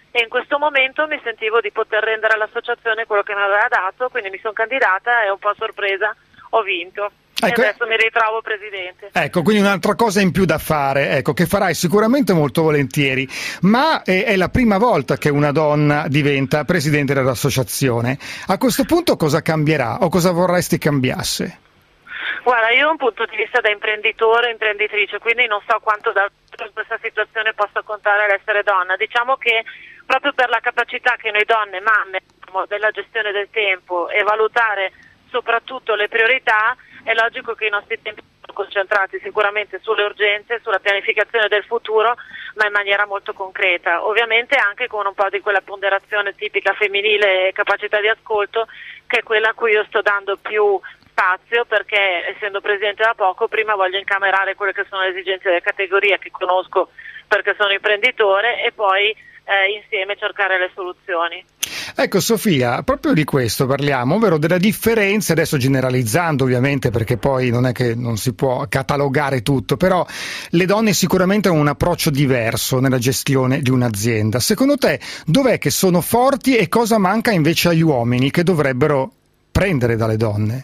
e in questo momento mi sentivo di poter rendere all'associazione quello che mi aveva dato, quindi mi sono candidata e un po' a sorpresa ho vinto. Ecco, e adesso mi ritrovo presidente. Ecco, quindi un'altra cosa in più da fare, ecco, che farai sicuramente molto volentieri, ma è, è la prima volta che una donna diventa presidente dell'associazione. A questo punto cosa cambierà o cosa vorresti cambiasse? Guarda, io ho un punto di vista da imprenditore, imprenditrice, quindi non so quanto da in questa situazione possa contare l'essere donna. Diciamo che proprio per la capacità che noi donne, mamme, abbiamo della gestione del tempo e valutare soprattutto le priorità, è logico che i nostri tempi sono concentrati sicuramente sulle urgenze, sulla pianificazione del futuro, ma in maniera molto concreta. Ovviamente anche con un po' di quella ponderazione tipica femminile e capacità di ascolto, che è quella a cui io sto dando più spazio, perché essendo presidente da poco, prima voglio incamerare quelle che sono le esigenze delle categorie che conosco perché sono imprenditore e poi eh, insieme cercare le soluzioni. Ecco Sofia, proprio di questo parliamo, ovvero della differenza, adesso generalizzando ovviamente perché poi non è che non si può catalogare tutto, però le donne sicuramente hanno un approccio diverso nella gestione di un'azienda. Secondo te dov'è che sono forti e cosa manca invece agli uomini che dovrebbero prendere dalle donne?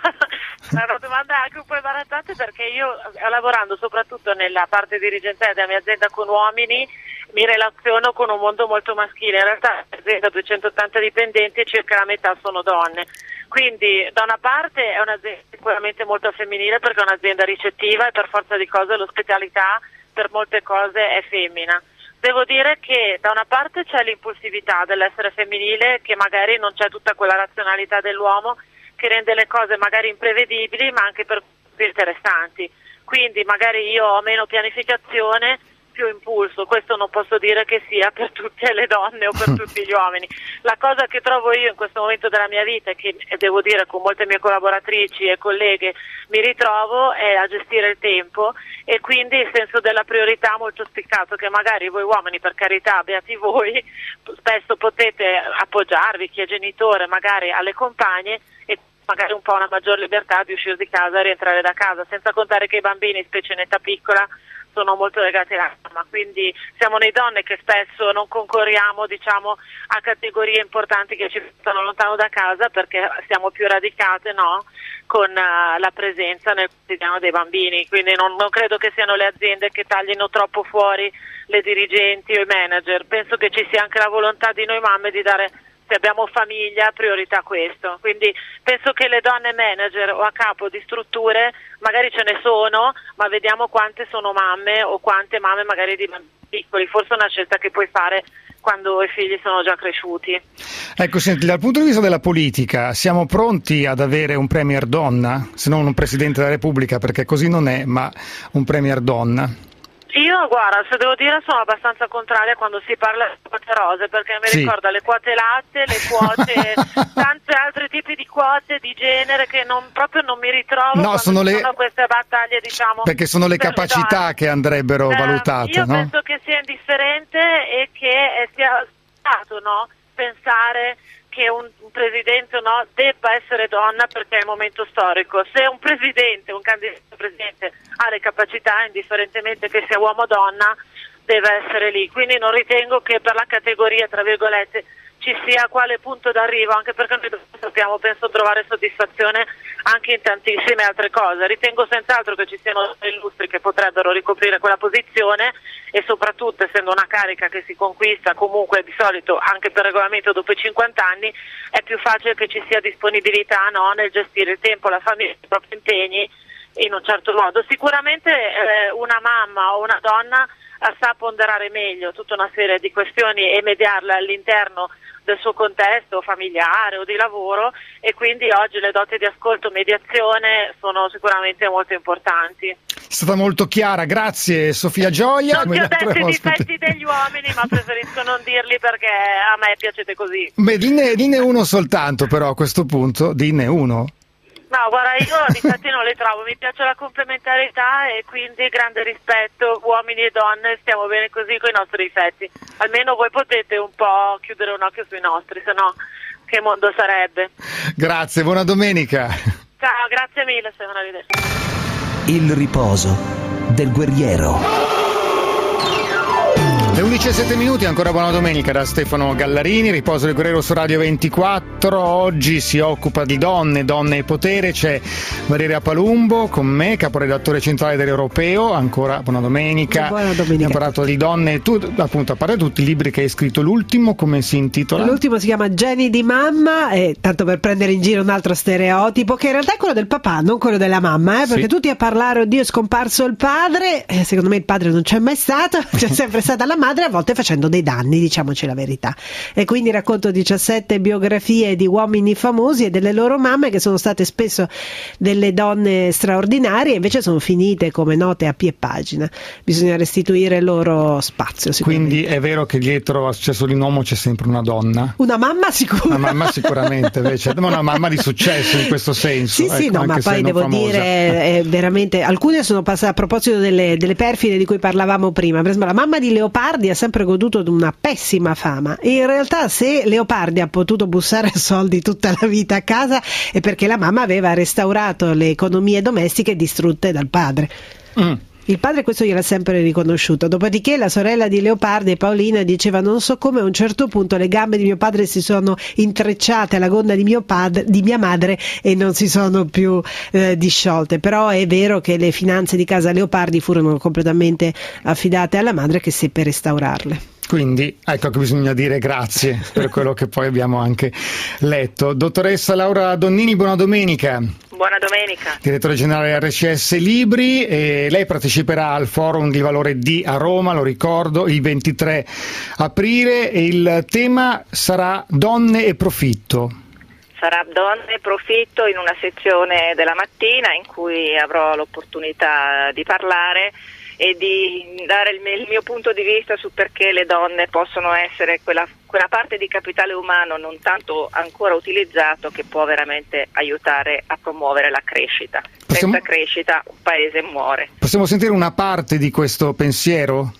È una domanda anche un po' imbarazzante, perché io, lavorando soprattutto nella parte dirigenziale della mia azienda con uomini, mi relaziono con un mondo molto maschile. In realtà l'azienda ha duecentottanta dipendenti e circa la metà sono donne. Quindi da una parte è un'azienda sicuramente molto femminile perché è un'azienda ricettiva e per forza di cose l'ospitalità per molte cose è femmina. Devo dire che da una parte c'è l'impulsività dell'essere femminile, che magari non c'è tutta quella razionalità dell'uomo che rende le cose magari imprevedibili ma anche per più interessanti. Quindi magari io ho meno pianificazione, più impulso. Questo non posso dire che sia per tutte le donne o per tutti gli uomini. La cosa che trovo io in questo momento della mia vita, e che devo dire con molte mie collaboratrici e colleghe mi ritrovo, è a gestire il tempo e quindi il senso della priorità molto spiccato, che magari voi uomini, per carità, beati voi, spesso potete appoggiarvi, chi è genitore magari alle compagne, e magari un po' una maggior libertà di uscire di casa e rientrare da casa, senza contare che i bambini, specie in età piccola, sono molto legati alla mamma, quindi siamo noi donne che spesso non concorriamo, diciamo, a categorie importanti che ci portano lontano da casa perché siamo più radicate, no? Con uh, la presenza nel quotidiano dei bambini, quindi non, non credo che siano le aziende che taglino troppo fuori le dirigenti o i manager. Penso che ci sia anche la volontà di noi mamme di dare, se abbiamo famiglia, priorità a questo. Quindi penso che le donne manager o a capo di strutture magari ce ne sono, ma vediamo quante sono mamme o quante mamme magari di bambini piccoli. Forse è una scelta che puoi fare quando i figli sono già cresciuti. Ecco, senti, dal punto di vista della politica, siamo pronti ad avere un premier donna, se non un presidente della Repubblica, perché così non è, ma un premier donna? Io, guarda, se devo dire sono abbastanza contraria quando si parla di quote rose, perché mi sì. ricorda le quote latte, le quote, tanti altri tipi di quote di genere che non, proprio non mi ritrovo no, quando sono, le... sono queste battaglie, diciamo. Perché sono le capacità le che andrebbero eh, valutate, io no? Io penso che sia indifferente e che sia stato, no, pensare che un, un presidente no, debba essere donna perché è il momento storico. Se un presidente, un candidato presidente ha le capacità, indifferentemente che sia uomo o donna, deve essere lì. Quindi non ritengo che per la categoria, tra virgolette, ci sia quale punto d'arrivo, anche perché noi sappiamo, penso, trovare soddisfazione anche in tantissime altre cose. Ritengo senz'altro che ci siano illustri che potrebbero ricoprire quella posizione e soprattutto, essendo una carica che si conquista comunque di solito anche per regolamento dopo i cinquanta anni, è più facile che ci sia disponibilità, no, nel gestire il tempo, la famiglia, i propri impegni in un certo modo. Sicuramente eh, una mamma o una donna eh, sa ponderare meglio tutta una serie di questioni e mediarle all'interno del suo contesto familiare o di lavoro, e quindi oggi le doti di ascolto e mediazione sono sicuramente molto importanti. È stata molto chiara, grazie Sofia Gioia. Non ti ho detto i difetti degli uomini, ma preferisco non dirli perché a me piacete così. Beh, dinne, dinne uno soltanto però a questo punto, dinne uno. No, guarda, io difetti non li trovo, mi piace la complementarietà e quindi grande rispetto, uomini e donne, stiamo bene così con i nostri difetti. Almeno voi potete un po' chiudere un occhio sui nostri, se no che mondo sarebbe. Grazie, buona domenica. Ciao, grazie mille, Stefano, arrivederci. Il riposo del guerriero. Le undici e sette minuti, ancora buona domenica da Stefano Gallarini, riposo del Guerriero su Radio ventiquattro. Oggi si occupa di donne, donne e potere. C'è Valeria Palumbo con me, caporedattore centrale dell'Europeo. Ancora buona domenica. Buona domenica. Abbiamo parlato di donne, tu appunto, a parte tutti i libri che hai scritto, l'ultimo come si intitola? L'ultimo si chiama Geni di mamma, e tanto per prendere in giro un altro stereotipo, che in realtà è quello del papà, non quello della mamma, eh, perché Sì. tutti a parlare, oddio è scomparso il padre, eh, secondo me il padre non c'è mai stato, c'è sempre stata la madre, a volte facendo dei danni, diciamoci la verità. E quindi racconto diciassette biografie di uomini famosi e delle loro mamme, che sono state spesso delle donne straordinarie, invece sono finite come note a piè pagina. Bisogna restituire il loro spazio, sicuramente. Quindi è vero che dietro al successo di un uomo c'è sempre una donna? Una mamma sicura. Una mamma sicuramente, invece, ma una mamma di successo in questo senso. Sì, sì, ecco, no, ma anche se poi non devo famosa. dire, è veramente, alcune sono passate a proposito delle, delle perfide di cui parlavamo prima. Per esempio, la mamma di Leopardi ha sempre goduto di una pessima fama, e in realtà se Leopardi ha potuto bussare soldi tutta la vita a casa è perché la mamma aveva restaurato le economie domestiche distrutte dal padre. Mm. Il padre questo gliel'ha sempre riconosciuto. Dopodiché la sorella di Leopardi, Paolina, diceva: non so come a un certo punto le gambe di mio padre si sono intrecciate alla gonna di mio padre, di mia madre, e non si sono più eh, disciolte. Però è vero che le finanze di casa Leopardi furono completamente affidate alla madre, che seppe restaurarle. Quindi ecco che bisogna dire grazie per quello che poi abbiamo anche letto. Dottoressa Laura Donnini, buona domenica. Buona domenica. Direttore generale R C S Libri, e lei parteciperà al Forum di Valore D a Roma, lo ricordo, il ventitré aprile, e il tema sarà donne e profitto. Sarà donne e profitto in una sezione della mattina in cui avrò l'opportunità di parlare e di dare il mio, il mio punto di vista su perché le donne possono essere quella, quella parte di capitale umano non tanto ancora utilizzato, che può veramente aiutare a promuovere la crescita. Possiamo... Senza crescita un paese muore. Possiamo sentire una parte di questo pensiero?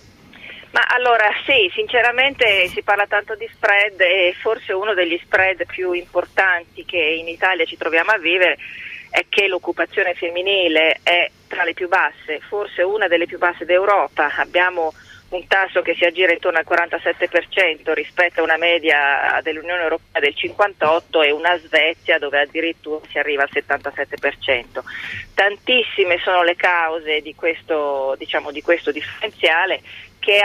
Ma allora sì, sinceramente si parla tanto di spread, e forse uno degli spread più importanti che in Italia ci troviamo a vivere è che l'occupazione femminile è tra le più basse, forse una delle più basse d'Europa. Abbiamo un tasso che si aggira intorno al quarantasette per cento rispetto a una media dell'Unione Europea del cinquantotto, e una Svezia dove addirittura si arriva al settantasette per cento. Tantissime sono le cause di questo, diciamo, di questo differenziale, che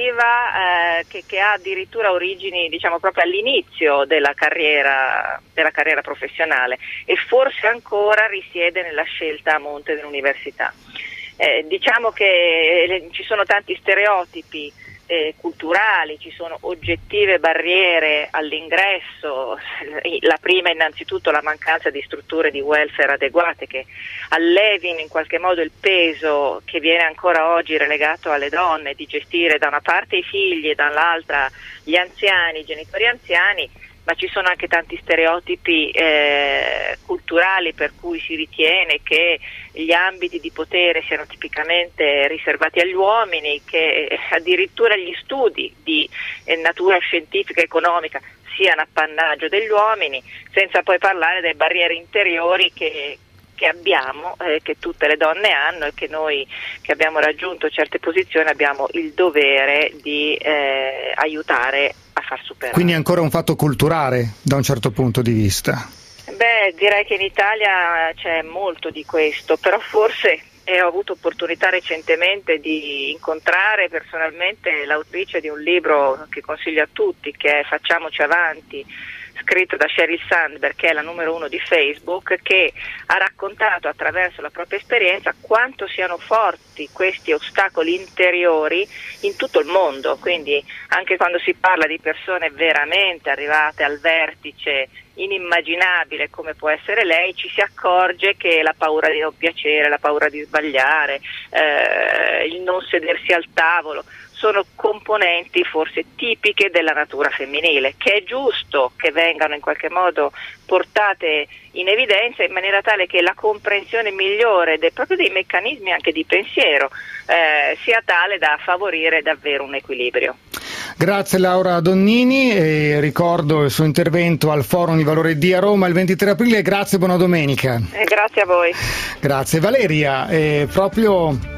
arriva, eh, che, che ha addirittura origini, diciamo, proprio all'inizio della carriera, della carriera professionale, e forse ancora risiede nella scelta a monte dell'università. Eh, diciamo che eh, ci sono tanti stereotipi eh, culturali, ci sono oggettive barriere all'ingresso. La prima innanzitutto la mancanza di strutture di welfare adeguate che allevino in qualche modo il peso che viene ancora oggi relegato alle donne, di gestire da una parte i figli e dall'altra gli anziani, i genitori anziani. Ma ci sono anche tanti stereotipi eh, culturali per cui si ritiene che gli ambiti di potere siano tipicamente riservati agli uomini, che addirittura gli studi di eh, natura scientifica e economica siano appannaggio degli uomini, senza poi parlare delle barriere interiori che che abbiamo, eh, che tutte le donne hanno, e che noi che abbiamo raggiunto certe posizioni abbiamo il dovere di eh, aiutare a far superare. Quindi è ancora un fatto culturale da un certo punto di vista? Beh, direi che in Italia c'è molto di questo, però forse eh, ho avuto opportunità recentemente di incontrare personalmente l'autrice di un libro che consiglio a tutti, che è Facciamoci avanti, scritto da Sheryl Sandberg, che è la numero uno di Facebook, che ha raccontato attraverso la propria esperienza quanto siano forti questi ostacoli interiori in tutto il mondo. Quindi anche quando si parla di persone veramente arrivate al vertice inimmaginabile come può essere lei, ci si accorge che la paura di non piacere, la paura di sbagliare, eh, il non sedersi al tavolo sono componenti forse tipiche della natura femminile, che è giusto che vengano in qualche modo portate in evidenza, in maniera tale che la comprensione migliore dei, proprio dei meccanismi anche di pensiero eh, sia tale da favorire davvero un equilibrio. Grazie Laura Donnini, e ricordo il suo intervento al Forum di Valore D a Roma il ventitré aprile. Grazie, buona domenica. Eh, grazie a voi. Grazie Valeria, eh, proprio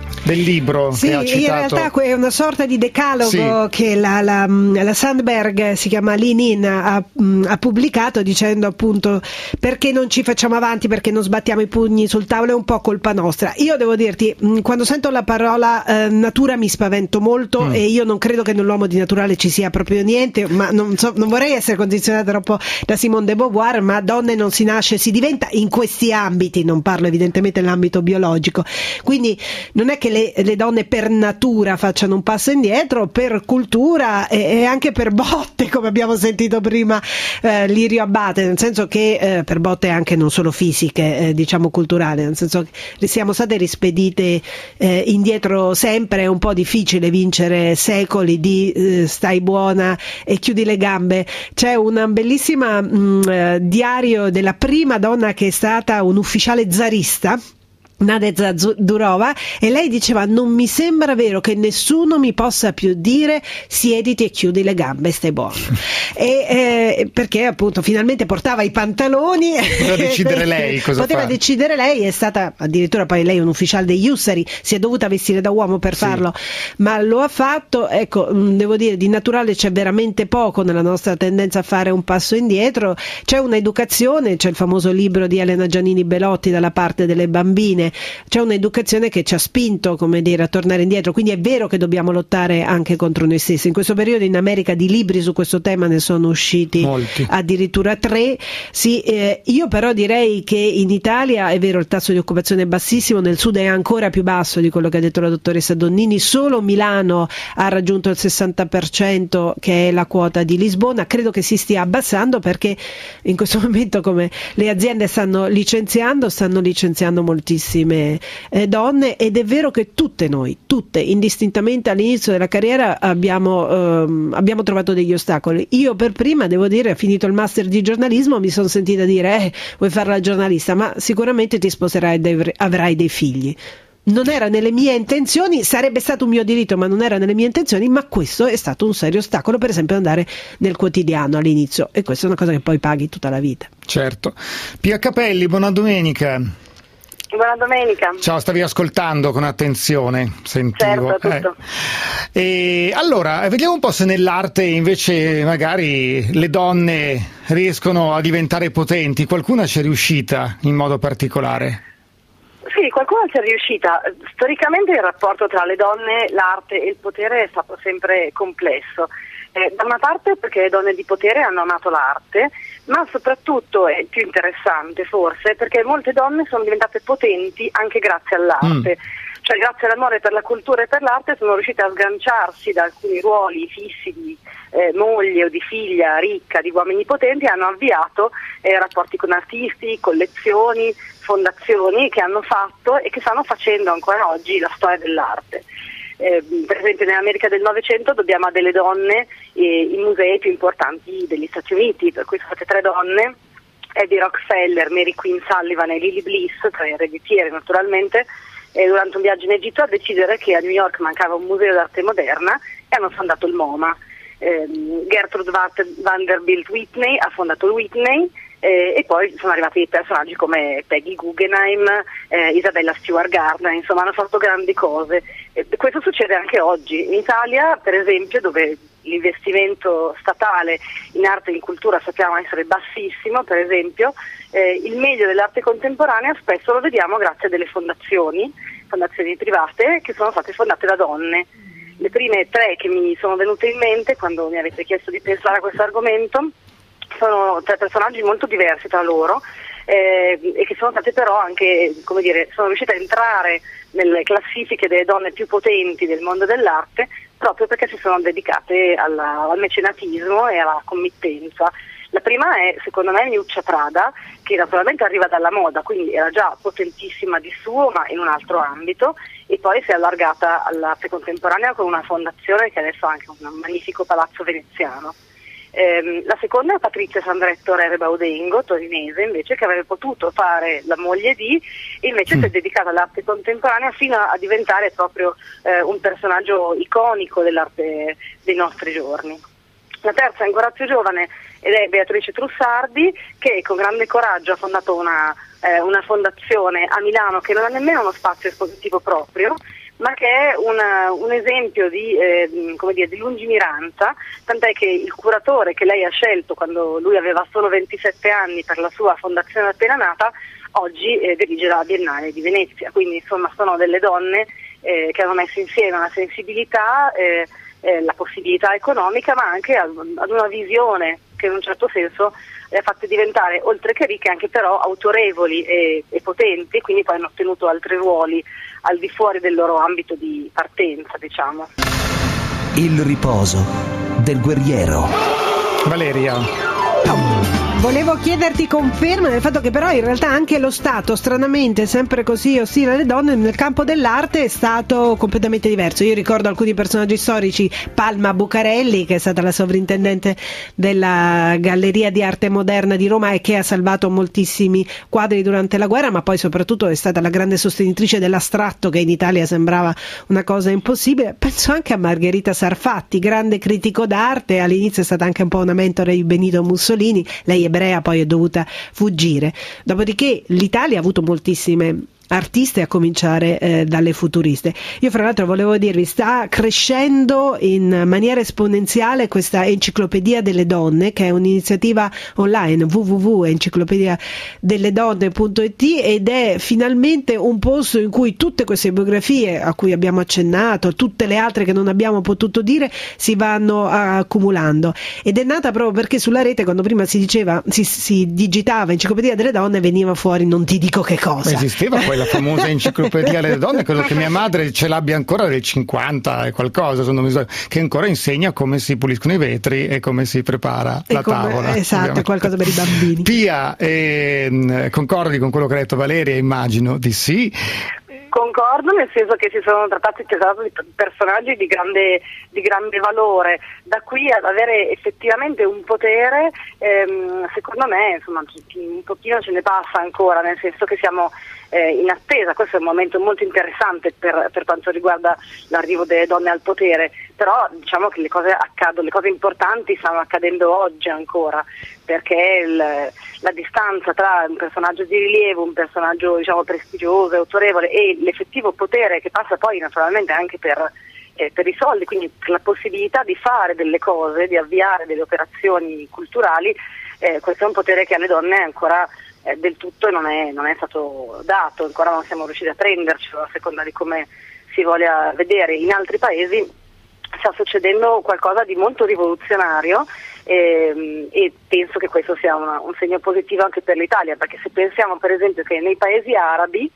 del libro sì, che ha citato. In realtà è una sorta di decalogo sì. che la, la, la Sandberg, si chiama Lean In, ha, ha pubblicato dicendo appunto perché non ci facciamo avanti, perché non sbattiamo i pugni sul tavolo, è un po' colpa nostra. Io devo dirti, quando sento la parola eh, natura mi spavento molto mm. e io non credo che nell'uomo di naturale ci sia proprio niente, ma non, so, non vorrei essere condizionata troppo da Simone de Beauvoir, ma donne non si nasce, si diventa in questi ambiti, non parlo evidentemente nell'ambito biologico, quindi non è che le, le donne per natura facciano un passo indietro, per cultura e, e anche per botte, come abbiamo sentito prima eh, Lirio Abbate, nel senso che eh, per botte anche non solo fisiche, eh, diciamo culturali, nel senso che siamo state rispedite eh, indietro sempre, è un po' difficile vincere secoli di eh, stai buona e chiudi le gambe. C'è una bellissima mh, eh, diario della prima donna che è stata un ufficiale zarista, Nadezhda Durova, e lei diceva: non mi sembra vero che nessuno mi possa più dire siediti e chiudi le gambe, stai buono. e, eh, perché appunto finalmente portava i pantaloni, poteva decidere lei cosa poteva fare. decidere lei, è stata addirittura poi lei un ufficiale degli Ussari, si è dovuta vestire da uomo per sì. farlo, ma lo ha fatto. Ecco, devo dire, di naturale c'è veramente poco nella nostra tendenza a fare un passo indietro. C'è un'educazione, c'è il famoso libro di Elena Giannini Belotti, Dalla parte delle bambine, c'è un'educazione che ci ha spinto, come dire, a tornare indietro, quindi è vero che dobbiamo lottare anche contro noi stessi. In questo periodo in America di libri su questo tema ne sono usciti molti, addirittura tre. Sì, eh, io però direi che in Italia è vero il tasso di occupazione è bassissimo, nel sud è ancora più basso di quello che ha detto la dottoressa Donnini, solo Milano ha raggiunto il sessanta per cento che è la quota di Lisbona. Credo che si stia abbassando perché in questo momento, come le aziende stanno licenziando, stanno licenziando moltissimo Eh, donne, ed è vero che tutte noi, tutte indistintamente all'inizio della carriera abbiamo, ehm, abbiamo trovato degli ostacoli. Io per prima, devo dire, finito il master di giornalismo mi sono sentita dire eh, vuoi fare la giornalista, ma sicuramente ti sposerai e avrai dei figli. Non era nelle mie intenzioni, sarebbe stato un mio diritto, ma non era nelle mie intenzioni, ma questo è stato un serio ostacolo, per esempio andare nel quotidiano all'inizio, e questa è una cosa che poi paghi tutta la vita. Certo. Pia Capelli, buona domenica. Buona domenica. Ciao, stavi ascoltando con attenzione, sentivo. Certo, tutto. Eh. E allora, vediamo un po' se nell'arte invece magari le donne riescono a diventare potenti. Qualcuna ci è riuscita in modo particolare? Sì, qualcuno ci è riuscita. Storicamente il rapporto tra le donne, l'arte e il potere è stato sempre complesso. Eh, da una parte perché le donne di potere hanno amato l'arte, ma soprattutto, è più interessante forse, perché molte donne sono diventate potenti anche grazie all'arte. Mm. Cioè grazie all'amore per la cultura e per l'arte sono riuscite a sganciarsi da alcuni ruoli fissi di eh, moglie o di figlia ricca, di uomini potenti, e hanno avviato eh, rapporti con artisti, collezioni, fondazioni che hanno fatto e che stanno facendo ancora oggi la storia dell'arte. Eh, per esempio nell'America del Novecento dobbiamo a delle donne eh, i musei più importanti degli Stati Uniti, per cui sono state tre donne, Eddie Rockefeller, Mary Queen Sullivan e Lily Bliss, tre ereditiere naturalmente, eh, durante un viaggio in Egitto a decidere che a New York mancava un museo d'arte moderna e hanno fondato il MoMA. Eh, Gertrude Vanderbilt Whitney ha fondato il Whitney. Eh, e poi sono arrivati personaggi come Peggy Guggenheim, eh, Isabella Stewart Gardner, insomma hanno fatto grandi cose. Eh, questo succede anche oggi in Italia, per esempio, dove l'investimento statale in arte e in cultura sappiamo essere bassissimo. Per esempio eh, il meglio dell'arte contemporanea spesso lo vediamo grazie a delle fondazioni, fondazioni private che sono state fondate da donne. Le prime tre che mi sono venute in mente quando mi avete chiesto di pensare a questo argomento sono tre personaggi molto diversi tra loro eh, e che sono state però anche, come dire, sono riuscite a entrare nelle classifiche delle donne più potenti del mondo dell'arte proprio perché si sono dedicate alla, al mecenatismo e alla committenza. La prima è, secondo me, Miuccia Prada, che naturalmente arriva dalla moda, quindi era già potentissima di suo, ma in un altro ambito, e poi si è allargata all'arte contemporanea con una fondazione che adesso ha anche un magnifico palazzo veneziano. Eh, la seconda è Patrizia Sandretto Rere Baudengo, torinese, invece, che avrebbe potuto fare la moglie di, e invece mm. si è dedicata all'arte contemporanea fino a diventare proprio eh, un personaggio iconico dell'arte dei nostri giorni. La terza è ancora più giovane ed è Beatrice Trussardi, che con grande coraggio ha fondato una, eh, una fondazione a Milano che non ha nemmeno uno spazio espositivo proprio, ma che è una, un esempio di, eh, come dire, di lungimiranza, tant'è che il curatore che lei ha scelto quando lui aveva solo ventisette anni per la sua fondazione appena nata, oggi eh, dirige la Biennale di Venezia, quindi insomma sono delle donne eh, che hanno messo insieme una sensibilità, eh, eh, la possibilità economica, ma anche ad, ad una visione che in un certo senso le ha fatte diventare, oltre che ricche, anche però autorevoli e, e potenti, quindi poi hanno ottenuto altri ruoli al di fuori del loro ambito di partenza, diciamo. Il riposo del guerriero. Valeria. Oh. Volevo chiederti conferma del fatto che però in realtà anche lo Stato, stranamente sempre così ostile alle donne, nel campo dell'arte è stato completamente diverso. Io ricordo alcuni personaggi storici, Palma Bucarelli, che è stata la sovrintendente della Galleria di Arte Moderna di Roma e che ha salvato moltissimi quadri durante la guerra, ma poi soprattutto è stata la grande sostenitrice dell'astratto, che in Italia sembrava una cosa impossibile. Penso anche a Margherita Sarfatti, grande critico d'arte, all'inizio è stata anche un po' una mentore di Benito Mussolini, lei ebrea, poi è dovuta fuggire. Dopodiché l'Italia ha avuto moltissime artiste, a cominciare eh, dalle futuriste. Io fra l'altro volevo dirvi, sta crescendo in maniera esponenziale questa enciclopedia delle donne, che è un'iniziativa online, w w w punto enciclopedia delle donne punto i t, ed è finalmente un posto in cui tutte queste biografie a cui abbiamo accennato, tutte le altre che non abbiamo potuto dire, si vanno accumulando, ed è nata proprio perché sulla rete, quando prima si diceva, si, si digitava enciclopedia delle donne, veniva fuori non ti dico che cosa. Ma esisteva poi la famosa enciclopedia delle donne, credo che mia madre ce l'abbia ancora del cinquanta e qualcosa, che ancora insegna come si puliscono i vetri e come si prepara e la come, tavola. Esatto, ovviamente. Qualcosa per i bambini. Pia, eh, concordi con quello che ha detto Valeria? Immagino di sì. Concordo, nel senso che si sono trattati di personaggi di grande, di grande valore. Da qui ad avere effettivamente un potere, ehm, secondo me, insomma, un pochino ce ne passa ancora, nel senso che siamo eh, in attesa. Questo è un momento molto interessante per, per quanto riguarda l'arrivo delle donne al potere, però diciamo che le cose accadono, le cose importanti stanno accadendo oggi ancora, perché il, la distanza tra un personaggio di rilievo, un personaggio diciamo prestigioso e autorevole, e l'effettivo potere che passa poi naturalmente anche per, eh, per i soldi, quindi per la possibilità di fare delle cose, di avviare delle operazioni culturali, eh, questo è un potere che alle donne ancora eh, del tutto non è, non è stato dato, ancora non siamo riusciti a prendercelo, a seconda di come si voglia vedere. In altri paesi sta succedendo qualcosa di molto rivoluzionario, e, e penso che questo sia una, un segno positivo anche per l'Italia, perché se pensiamo per esempio che nei paesi arabi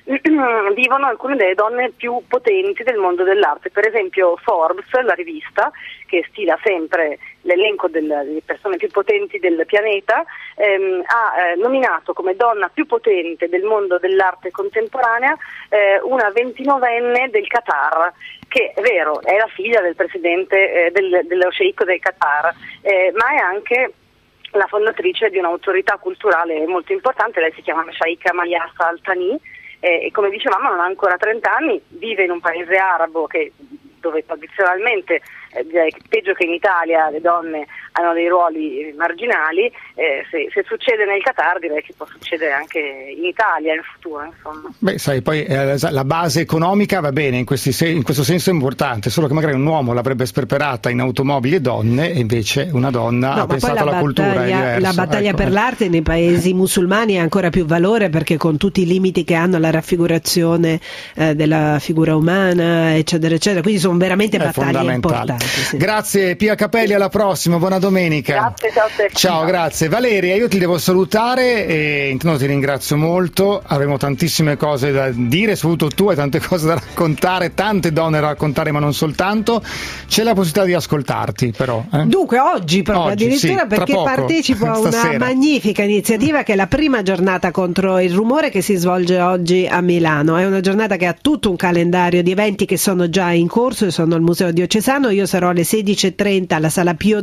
vivono alcune delle donne più potenti del mondo dell'arte, per esempio Forbes, la rivista che stila sempre l'elenco del, delle persone più potenti del pianeta, ehm, ha eh, nominato come donna più potente del mondo dell'arte contemporanea eh, una ventinovenne del Qatar, che è vero, è la figlia del presidente eh, del, dello sceicco del Qatar, eh, ma è anche la fondatrice di un'autorità culturale molto importante. Lei si chiama Sheikha Mayasa Al-Thani, eh, e come dicevamo non ha ancora trenta anni, vive in un paese arabo che, dove tradizionalmente, eh, direi peggio che in Italia, le donne hanno dei ruoli marginali. Eh, se, se succede nel Qatar, direi che può succedere anche in Italia in futuro, insomma. Beh, sai, poi eh, la base economica va bene, in, questi se- in questo senso è importante, solo che magari un uomo l'avrebbe sperperata in automobili e donne, e invece una donna no, ha pensato alla battaglia, cultura. È diverso. La battaglia ecco. per l'arte nei paesi musulmani ha ancora più valore, perché con tutti i limiti che hanno alla raffigurazione eh, della figura umana, eccetera, eccetera, quindi sono veramente è battaglie importanti. Sì. Grazie Pia Capelli, alla prossima, buona domenica. Grazie, ciao, ciao, grazie. Valeria, io ti devo salutare e intanto ti ringrazio molto, avremo tantissime cose da dire, soprattutto tu hai tante cose da raccontare, tante donne da raccontare, ma non soltanto. C'è la possibilità di ascoltarti però. Eh? Dunque oggi proprio oggi, addirittura sì, perché poco, partecipo a una stasera. magnifica iniziativa che è la prima giornata contro il rumore, che si svolge oggi a Milano. È una giornata che ha tutto un calendario di eventi che sono già in corso e sono al Museo Diocesano. Io sarò alle sedici e trenta alla Sala Pio dodici di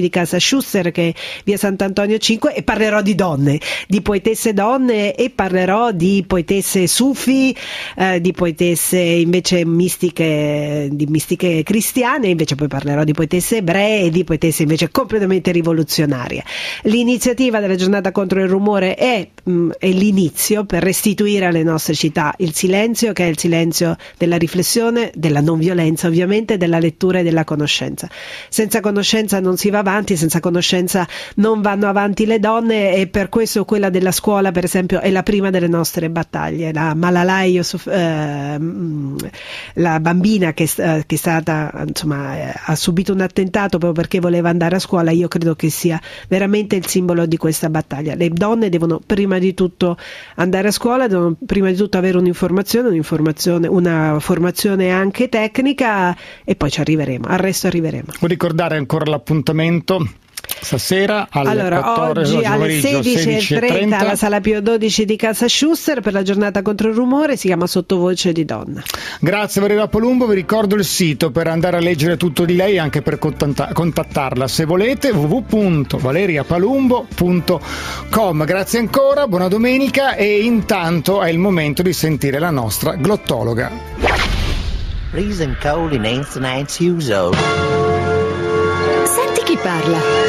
di casa Schuster, che è via Sant'Antonio cinque, e parlerò di donne, di poetesse donne, e parlerò di poetesse sufi, eh, di poetesse invece mistiche, di mistiche cristiane, invece poi parlerò di poetesse ebree e di poetesse invece completamente rivoluzionarie. L'iniziativa della giornata contro il rumore è, mh, è l'inizio per restituire alle nostre città il silenzio, che è il silenzio della riflessione, della non violenza ovviamente, della lettura e della conoscenza. Senza conoscenza non si va avanti, senza conoscenza non vanno avanti le donne, e per questo quella della scuola, per esempio, è la prima delle nostre battaglie. La Malala Yousaf, eh, la bambina che, che è stata, insomma, ha subito un attentato proprio perché voleva andare a scuola, io credo che sia veramente il simbolo di questa battaglia. Le donne devono prima di tutto andare a scuola, devono prima di tutto avere un'informazione, un'informazione, una formazione anche tecnica, e poi ci arriveremo, al resto arriveremo. Vuoi ricordare ancora l'appuntamento? Stasera alle allora, quattordici, oggi alle sedici e trenta alla Sala Pio dodici di casa Schuster per la giornata contro il rumore, si chiama Sottovoce di donna. Grazie Valeria Palumbo, vi ricordo il sito per andare a leggere tutto di lei, anche per contattarla se volete, w w w punto valeria palumbo punto com. Grazie ancora, buona domenica, e intanto è il momento di sentire la nostra glottologa. Freezing cold in ancient uso. Senti chi parla.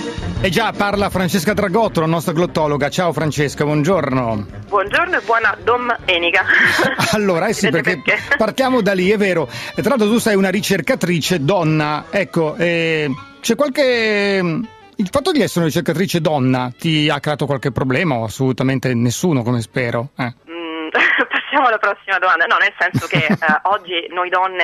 E già parla Francesca Dragotto, la nostra glottologa. Ciao Francesca, buongiorno. Buongiorno e buona domenica. Allora, eh sì, perché, perché partiamo da lì, è vero. E tra l'altro tu sei una ricercatrice donna. Ecco, eh, c'è qualche... Il fatto di essere una ricercatrice donna ti ha creato qualche problema o assolutamente nessuno, come spero? Eh. Mm, passiamo alla prossima domanda. No, nel senso che eh, oggi noi donne...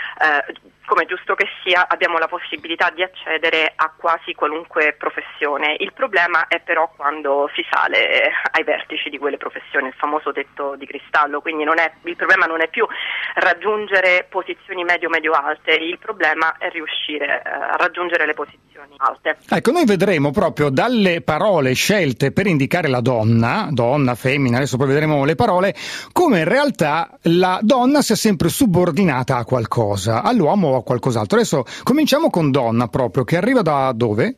Eh, come giusto che sia, abbiamo la possibilità di accedere a quasi qualunque professione. Il problema è però quando si sale ai vertici di quelle professioni, il famoso tetto di cristallo, quindi non è, il problema non è più raggiungere posizioni medio-medio alte, il problema è riuscire a raggiungere le posizioni alte. Ecco, noi vedremo proprio dalle parole scelte per indicare la donna, donna, femmina, adesso poi vedremo le parole, come in realtà la donna sia sempre subordinata a qualcosa, all'uomo o a qualcos'altro. Adesso cominciamo con donna proprio, che arriva da dove?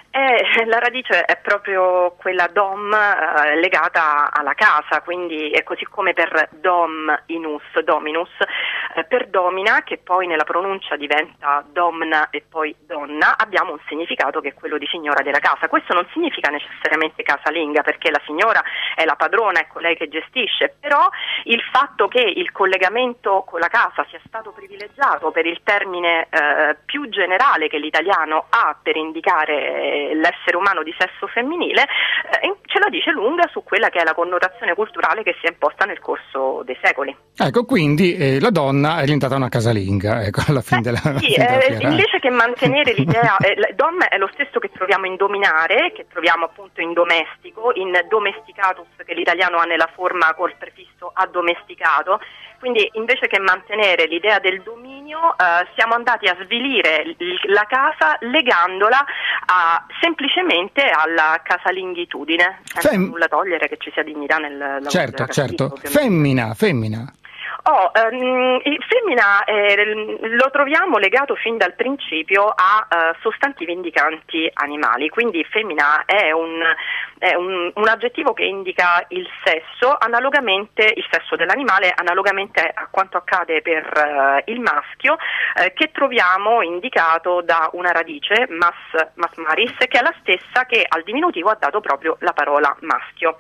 Eh, la radice è proprio quella dom eh, legata alla casa, quindi è così come per dominus, dominus eh, per domina, che poi nella pronuncia diventa domna e poi donna, abbiamo un significato che è quello di signora della casa. Questo non significa necessariamente casalinga, perché la signora è la padrona, è colei che gestisce, però il fatto che il collegamento con la casa sia stato privilegiato per il termine eh, più generale che l'italiano ha per indicare l'essere umano di sesso femminile, eh, ce la dice lunga su quella che è la connotazione culturale che si è imposta nel corso dei secoli. Ecco, quindi eh, la donna è diventata una casalinga, ecco, alla fine Beh, della, sì, fine della eh, invece che mantenere l'idea, eh, dom è lo stesso che troviamo in dominare, che troviamo appunto in domestico, in domesticatus, che l'italiano ha nella forma col prefisso addomesticato. Quindi invece che mantenere l'idea del dominio eh, siamo andati a svilire l- la casa legandola a, semplicemente alla casalinghitudine, senza Fem- nulla togliere che ci sia dignità nel lavoro. Certo, certo. Femmina, femmina. Oh, ehm, il femmina eh, lo troviamo legato fin dal principio a eh, sostantivi indicanti animali, quindi femmina è un, è un, un aggettivo che indica il sesso, analogamente il sesso dell'animale, analogamente a quanto accade per eh, il maschio, eh, che troviamo indicato da una radice, mas, mas maris, che è la stessa che al diminutivo ha dato proprio la parola maschio.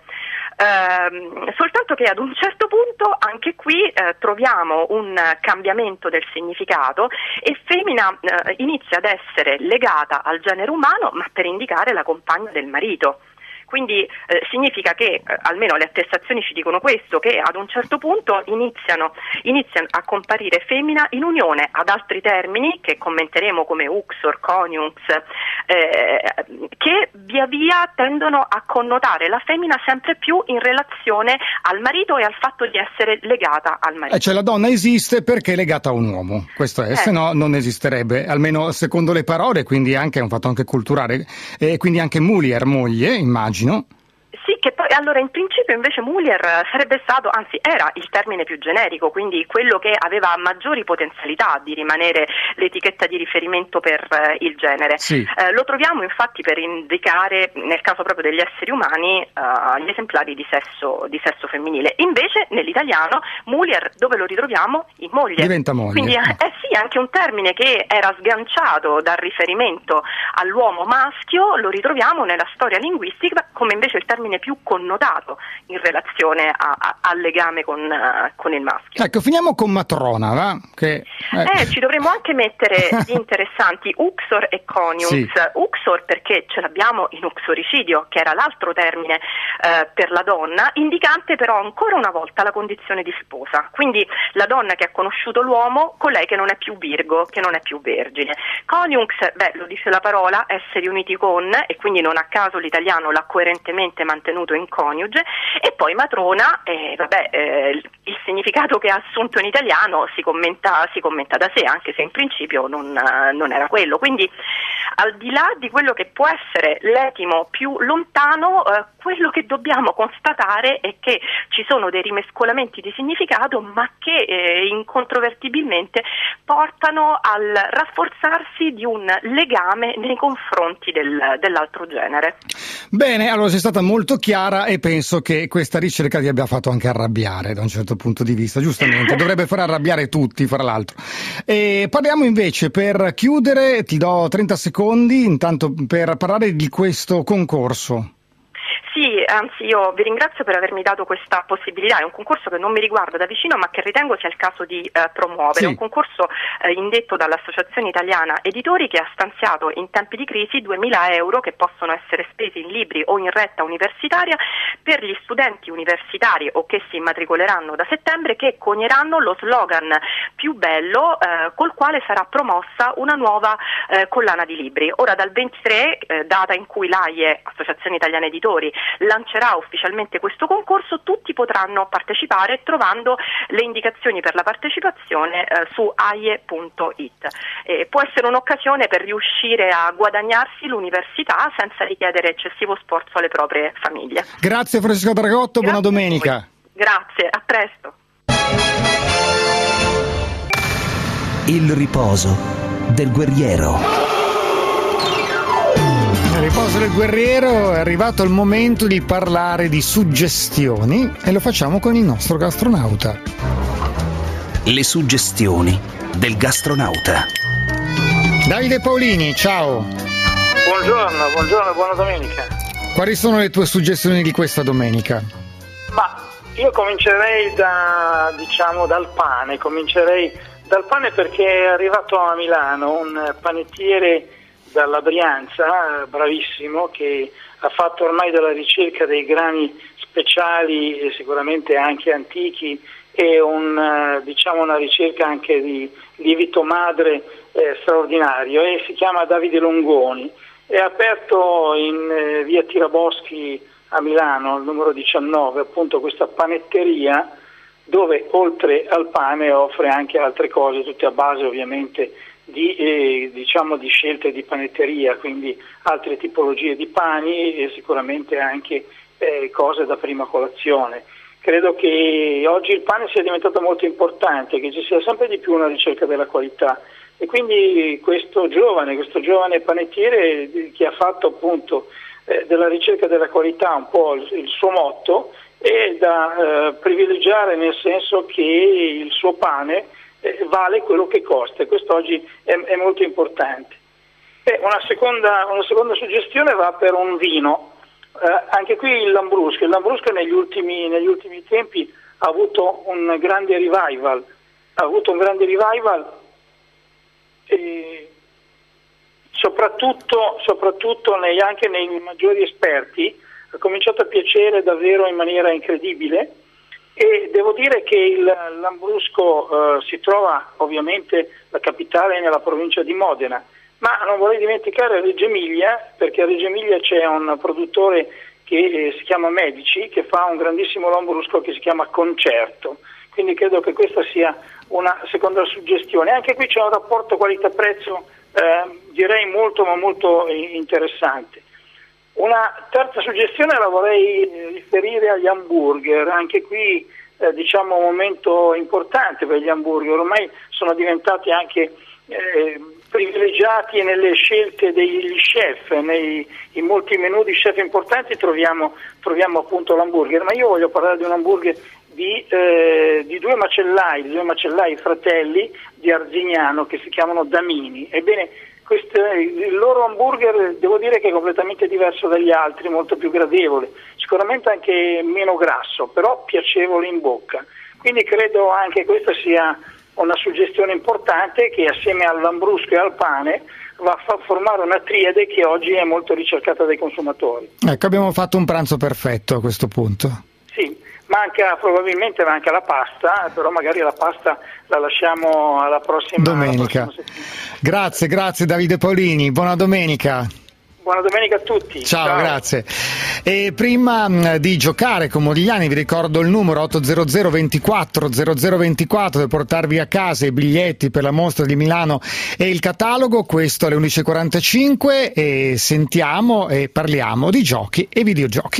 Eh, soltanto che ad un certo punto anche qui eh, troviamo un cambiamento del significato e femmina eh, inizia ad essere legata al genere umano, ma per indicare la compagna del marito. Quindi eh, significa che, eh, almeno le attestazioni ci dicono questo, che ad un certo punto iniziano, iniziano a comparire femmina in unione ad altri termini che commenteremo come uxor, coniunx, eh, che via via tendono a connotare la femmina sempre più in relazione al marito e al fatto di essere legata al marito. Eh, cioè la donna esiste perché è legata a un uomo, questo è, eh. se no non esisterebbe, almeno secondo le parole, quindi anche è un fatto anche culturale, e quindi anche mulier, moglie, immagino. Sì, che poi allora in principio invece Mulier sarebbe stato, anzi era il termine più generico, quindi quello che aveva maggiori potenzialità di rimanere l'etichetta di riferimento per eh, il genere. Sì. Eh, lo troviamo infatti per indicare, nel caso proprio degli esseri umani, eh, gli esemplari di sesso, di sesso femminile. Invece nell'italiano Mulier dove lo ritroviamo? In moglie. Diventa moglie. Quindi eh, eh sì, anche un termine che era sganciato dal riferimento all'uomo maschio lo ritroviamo nella storia linguistica come invece il termine più connotato in relazione a, a, al legame con, uh, con il maschio. Ecco, finiamo con matrona, va? Che, eh. Eh, ci dovremmo anche mettere gli interessanti uxor e coniux. Sì. Uxor perché ce l'abbiamo in uxoricidio, che era l'altro termine eh, per la donna, indicante però ancora una volta la condizione di sposa. Quindi la donna che ha conosciuto l'uomo, colei che non è più virgo, che non è più vergine. Coniux, beh, lo dice la parola, esseri uniti con, e quindi non a caso l'italiano l'ha coerentemente mantenuto in coniuge, e poi matrona, eh, vabbè, eh, il significato che ha assunto in italiano si commenta, si commenta da sé, anche se in principio non, non era quello. Quindi al di là di quello che può essere l'etimo più lontano, eh, quello che dobbiamo constatare è che ci sono dei rimescolamenti di significato, ma che eh, incontrovertibilmente portano al rafforzarsi di un legame nei confronti del, dell'altro genere. Bene, allora sei stata molto chiara e penso che questa ricerca ti abbia fatto anche arrabbiare da un certo punto di vista, giustamente, dovrebbe far arrabbiare tutti, fra l'altro. E parliamo invece, per chiudere, ti do trenta secondi, intanto per parlare di questo concorso. Sì, anzi io vi ringrazio per avermi dato questa possibilità. È un concorso che non mi riguarda da vicino ma che ritengo sia il caso di eh, promuovere. Sì. È un concorso eh, indetto dall'Associazione Italiana Editori che ha stanziato in tempi di crisi duemila euro che possono essere spesi in libri o in retta universitaria per gli studenti universitari o che si immatricoleranno da settembre, che conieranno lo slogan più bello eh, col quale sarà promossa una nuova eh, collana di libri. Ora dal ventitré, eh, data in cui l'A I E, Associazione Italiana Editori, lancerà ufficialmente questo concorso, tutti potranno partecipare trovando le indicazioni per la partecipazione eh, su aie punto it. Eh, può essere un'occasione per riuscire a guadagnarsi l'università senza richiedere eccessivo sforzo alle proprie famiglie. Grazie Francesca Dragotto, buona domenica. Grazie, a presto. Il riposo del guerriero. Nel riposo del guerriero è arrivato il momento di parlare di suggestioni e lo facciamo con il nostro gastronauta. Le suggestioni del gastronauta. Davide Paolini, ciao. Buongiorno, buongiorno, buona domenica. Quali sono le tue suggestioni di questa domenica? Ma io comincerei da, diciamo, dal pane, comincerei dal pane perché è arrivato a Milano un panettiere dalla Brianza, bravissimo, che ha fatto ormai della ricerca dei grani speciali e sicuramente anche antichi e un, diciamo, una ricerca anche di lievito madre eh, straordinario, e si chiama Davide Longoni. È aperto in eh, via Tiraboschi a Milano, al numero diciannove, appunto questa panetteria dove oltre al pane offre anche altre cose, tutte a base ovviamente di, eh, diciamo di scelte di panetteria, quindi altre tipologie di pani e sicuramente anche eh, cose da prima colazione. Credo che oggi il pane sia diventato molto importante, che ci sia sempre di più una ricerca della qualità, e quindi questo giovane, questo giovane panettiere che ha fatto appunto eh, della ricerca della qualità un po' il, il suo motto, è da eh, privilegiare, nel senso che il suo pane eh, vale quello che costa, e questo oggi è, è molto importante. E una seconda, una seconda suggestione va per un vino. Eh, anche qui il Lambrusco. Il Lambrusco negli ultimi, negli ultimi tempi ha avuto un grande revival, ha avuto un grande revival e soprattutto, soprattutto nei, anche nei maggiori esperti ha cominciato a piacere davvero in maniera incredibile, e devo dire che il Lambrusco eh, si trova ovviamente, la capitale, nella provincia di Modena, ma non vorrei dimenticare Reggio Emilia, perché a Reggio Emilia c'è un produttore che eh, si chiama Medici, che fa un grandissimo Lambrusco che si chiama Concerto, quindi credo che questa sia una seconda suggestione. Anche qui c'è un rapporto qualità-prezzo eh, direi molto ma molto interessante. Una terza suggestione la vorrei riferire agli hamburger, anche qui eh, diciamo un momento importante per gli hamburger, ormai sono diventati anche eh, privilegiati nelle scelte degli chef, nei, in molti menù di chef importanti troviamo, troviamo appunto l'hamburger, ma io voglio parlare di un hamburger di, eh, di due macellai, di due macellai fratelli di Arzignano che si chiamano Damini. Ebbene, questo, il loro hamburger devo dire che è completamente diverso dagli altri, molto più gradevole, sicuramente anche meno grasso, però piacevole in bocca. Quindi credo anche questa sia una suggestione importante che assieme al lambrusco e al pane va a far formare una triade che oggi è molto ricercata dai consumatori. Ecco, abbiamo fatto un pranzo perfetto a questo punto. Sì, manca probabilmente manca la pasta, però magari la pasta la lasciamo alla prossima domenica. Alla prossima settimana. Grazie, grazie Davide Paolini, buona domenica. Buona domenica a tutti. Ciao, Ciao. grazie. E prima mh, di giocare con Modigliani vi ricordo il numero otto zero zero ventiquattro zero zero ventiquattro per portarvi a casa i biglietti per la mostra di Milano e il catalogo, questo alle undici e quarantacinque, e sentiamo e parliamo di giochi e videogiochi.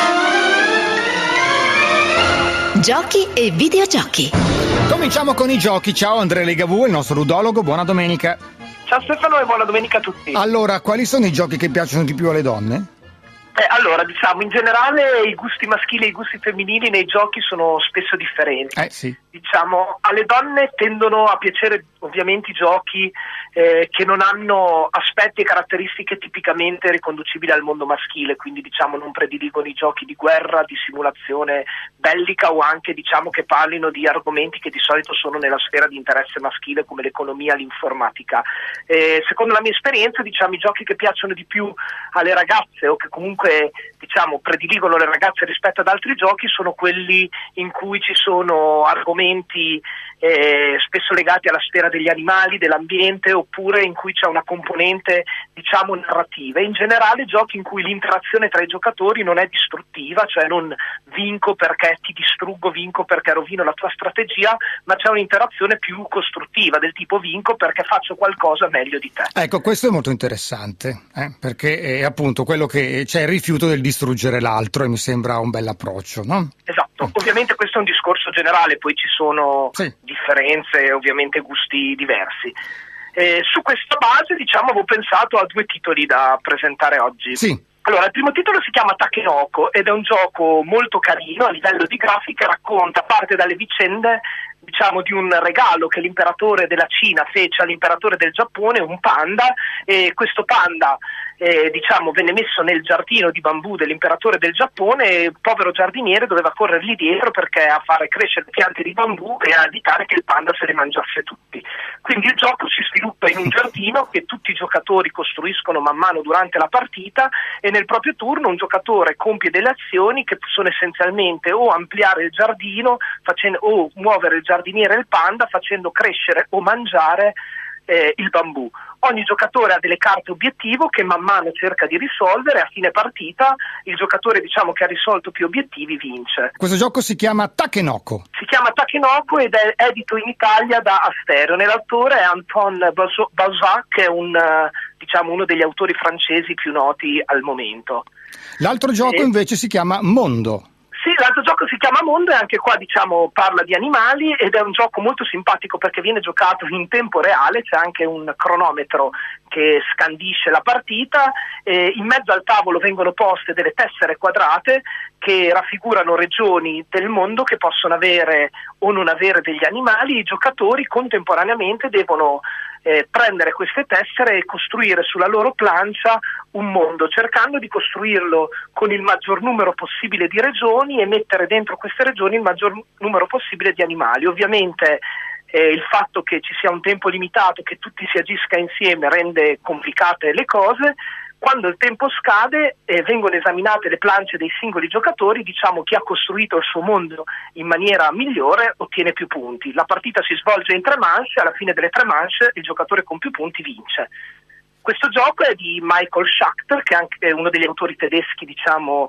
Giochi e videogiochi. Cominciamo con i giochi. Ciao Andrea Ligavù, il nostro ludologo, buona domenica. Ciao Stefano e buona domenica a tutti. Allora, quali sono i giochi che piacciono di più alle donne? Eh, allora, diciamo, in generale i gusti maschili e i gusti femminili nei giochi sono spesso differenti. Eh sì. Diciamo, alle donne tendono a piacere ovviamente i giochi eh, che non hanno aspetti e caratteristiche tipicamente riconducibili al mondo maschile, quindi diciamo non prediligono i giochi di guerra, di simulazione bellica o anche diciamo che parlino di argomenti che di solito sono nella sfera di interesse maschile come l'economia, l'informatica. Eh, secondo la mia esperienza, diciamo, i giochi che piacciono di più alle ragazze o che comunque diciamo prediligono le ragazze rispetto ad altri giochi sono quelli in cui ci sono argomenti eh, spesso legati alla sfera degli animali, dell'ambiente, oppure in cui c'è una componente diciamo narrativa. In generale giochi in cui l'interazione tra i giocatori non è distruttiva, cioè non vinco perché ti distruggo, vinco perché rovino la tua strategia, ma c'è un'interazione più costruttiva del tipo vinco perché faccio qualcosa meglio di te. Ecco, questo è molto interessante, eh? Perché è appunto quello che c'è il rifiuto del distruggere l'altro e mi sembra un bel approccio, no? Esatto, ovviamente questo è un discorso generale, poi ci sono sì. differenze e ovviamente gusti diversi. Eh, su questa base diciamo avevo pensato a due titoli da presentare oggi. Sì. Allora, il primo titolo si chiama Takenoko ed è un gioco molto carino a livello di grafica, racconta parte dalle vicende diciamo di un regalo che l'imperatore della Cina fece all'imperatore del Giappone, un panda, e questo panda eh, diciamo venne messo nel giardino di bambù dell'imperatore del Giappone e il povero giardiniere doveva corrergli dietro perché a fare crescere piante di bambù e a evitare che il panda se le mangiasse tutti. Quindi il gioco si sviluppa in un giardino che tutti i giocatori costruiscono man mano durante la partita e nel proprio turno un giocatore compie delle azioni che sono essenzialmente o ampliare il giardino facendo, o muovere il giardiniere e il panda facendo crescere o mangiare eh, il bambù. Ogni giocatore ha delle carte obiettivo che man mano cerca di risolvere e a fine partita il giocatore diciamo che ha risolto più obiettivi vince. Questo gioco si chiama Takenoko. Si chiama Takenoko ed è edito in Italia da Asterio. Nell'autore è Anton Balzac, che è un, diciamo, uno degli autori francesi più noti al momento. L'altro gioco e... invece si chiama Mondo. Sì, l'altro gioco si chiama Mondo e anche qua diciamo parla di animali ed è un gioco molto simpatico perché viene giocato in tempo reale, c'è anche un cronometro che scandisce la partita, e in mezzo al tavolo vengono poste delle tessere quadrate che raffigurano regioni del mondo che possono avere o non avere degli animali. I giocatori contemporaneamente devono Eh, prendere queste tessere e costruire sulla loro plancia un mondo, cercando di costruirlo con il maggior numero possibile di regioni e mettere dentro queste regioni il maggior numero possibile di animali. Ovviamente eh, il fatto che ci sia un tempo limitato, che tutti si agisca insieme, rende complicate le cose. Quando il tempo scade eh, vengono esaminate le plance dei singoli giocatori, diciamo chi ha costruito il suo mondo in maniera migliore ottiene più punti. La partita si svolge in tre manche, alla fine delle tre manche il giocatore con più punti vince. Questo gioco è di Michael Schachter, che è anche uno degli autori tedeschi diciamo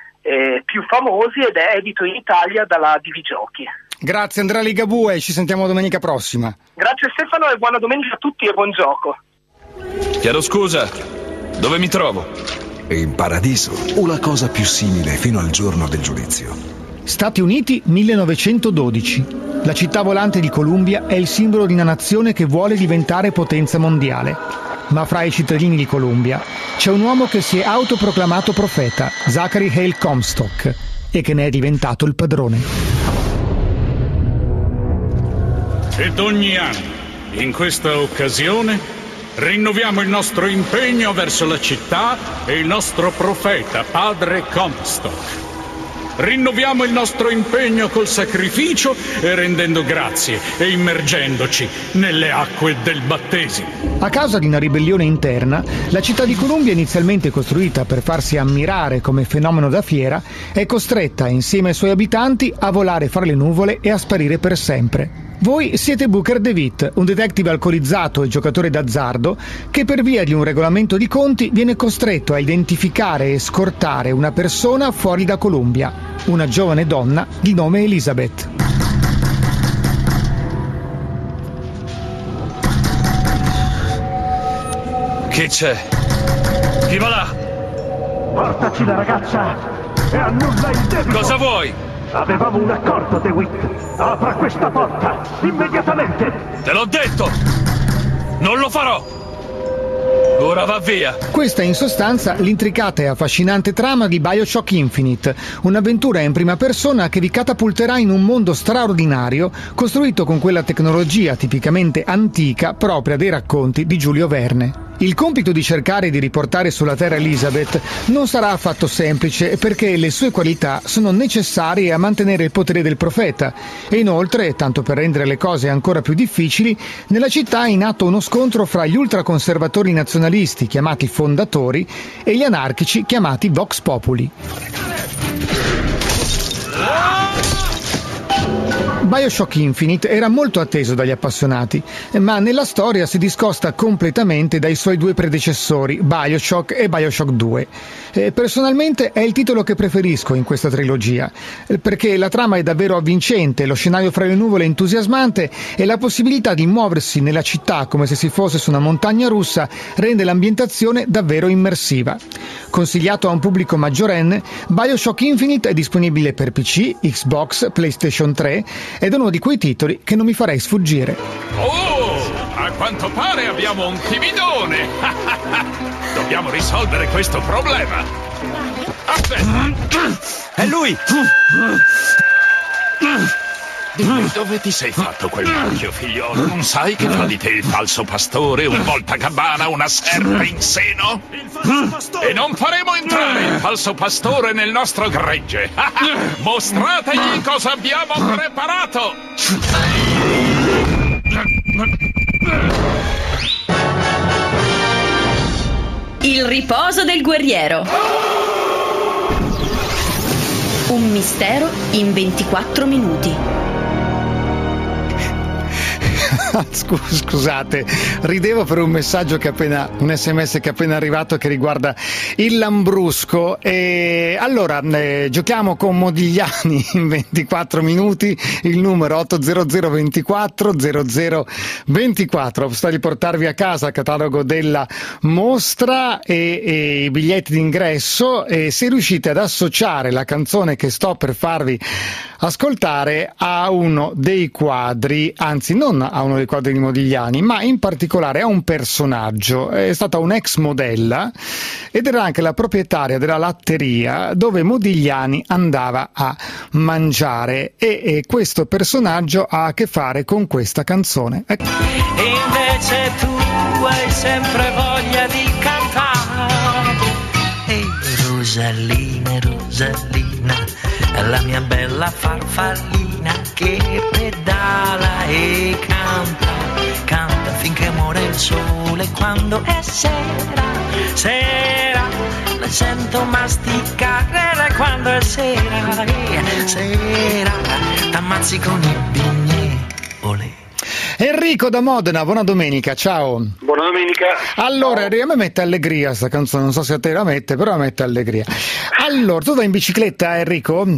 eh, più famosi ed è edito in Italia dalla D V Giochi. Grazie Andrea Ligabue, ci sentiamo domenica prossima. Grazie Stefano e buona domenica a tutti e buon gioco. Chiedo scusa. Dove mi trovo? e in paradiso, o la cosa più simile fino al giorno del giudizio. Stati Uniti millenovecentododici. La città volante di Columbia è il simbolo di una nazione che vuole diventare potenza mondiale. Ma fra i cittadini di Columbia c'è un uomo che si è autoproclamato profeta, Zachary Hale Comstock, e che ne è diventato il padrone. Ed ogni anno, in questa occasione, rinnoviamo il nostro impegno verso la città e il nostro profeta, padre Comstock. Rinnoviamo il nostro impegno col sacrificio e rendendo grazie e immergendoci nelle acque del battesimo. A causa di una ribellione interna, la città di Columbia, inizialmente costruita per farsi ammirare come fenomeno da fiera, è costretta, insieme ai suoi abitanti, a volare fra le nuvole e a sparire per sempre. Voi siete Booker DeWitt, un detective alcolizzato e giocatore d'azzardo che per via di un regolamento di conti viene costretto a identificare e scortare una persona fuori da Columbia, una giovane donna di nome Elizabeth. Chi c'è? Chi va là? Portaci la ragazza e annulla il debito! Cosa vuoi? Avevamo un accordo, DeWitt. Apra questa porta, immediatamente! Te l'ho detto! Non lo farò! Ora va via! Questa è in sostanza l'intricata e affascinante trama di BioShock Infinite, un'avventura in prima persona che vi catapulterà in un mondo straordinario costruito con quella tecnologia tipicamente antica propria dei racconti di Giulio Verne. Il compito di cercare di riportare sulla Terra Elizabeth non sarà affatto semplice perché le sue qualità sono necessarie a mantenere il potere del profeta e inoltre, tanto per rendere le cose ancora più difficili, nella città è in atto uno scontro fra gli ultraconservatori nazionalisti chiamati fondatori e gli anarchici chiamati Vox Populi. BioShock Infinite era molto atteso dagli appassionati, ma nella storia si discosta completamente dai suoi due predecessori, BioShock e BioShock due. E personalmente è il titolo che preferisco in questa trilogia, perché la trama è davvero avvincente, lo scenario fra le nuvole è entusiasmante e la possibilità di muoversi nella città come se si fosse su una montagna russa rende l'ambientazione davvero immersiva. Consigliato a un pubblico maggiorenne, BioShock Infinite è disponibile per P C, Xbox, PlayStation tre ed è uno di quei titoli che non mi farei sfuggire. Oh, a quanto pare abbiamo un timidone. Dobbiamo risolvere questo problema. Aspetta. È lui! Dimmi, dove ti sei fatto quel marchio, figliolo? Non sai che fa di te il falso pastore, un voltagabbana, una serpe in seno? E non faremo entrare il falso pastore nel nostro gregge. Mostrategli cosa abbiamo preparato! Il riposo del guerriero. Un mistero in ventiquattro minuti. Scusate, ridevo per un messaggio che appena, un sms che è appena arrivato che riguarda il Lambrusco. E allora eh, giochiamo con Modigliani in ventiquattro minuti, il numero otto zero zero ventiquattro zero zero ventiquattro, sta di portarvi a casa il catalogo della mostra e, e i biglietti d'ingresso, e se riuscite ad associare la canzone che sto per farvi ascoltare a uno dei quadri, anzi non a uno dei quadri di Modigliani, ma in particolare a un personaggio. È stata un'ex modella ed era anche la proprietaria della latteria dove Modigliani andava a mangiare, e, e questo personaggio ha a che fare con questa canzone. Ecco. E invece tu hai sempre voglia di cantare. Ehi, Rosalina, Rosalina, la mia bella farfallina che pedala e canta, canta finché muore il sole. Quando è sera, sera, la sento masticare. Quando è sera, eh, sera, t'ammazzi con i bignè, olè. Enrico da Modena, buona domenica, ciao. Buona domenica. Allora, a me mette allegria sta canzone, non so se a te la mette, però mette allegria. Allora, tu vai in bicicletta, Enrico?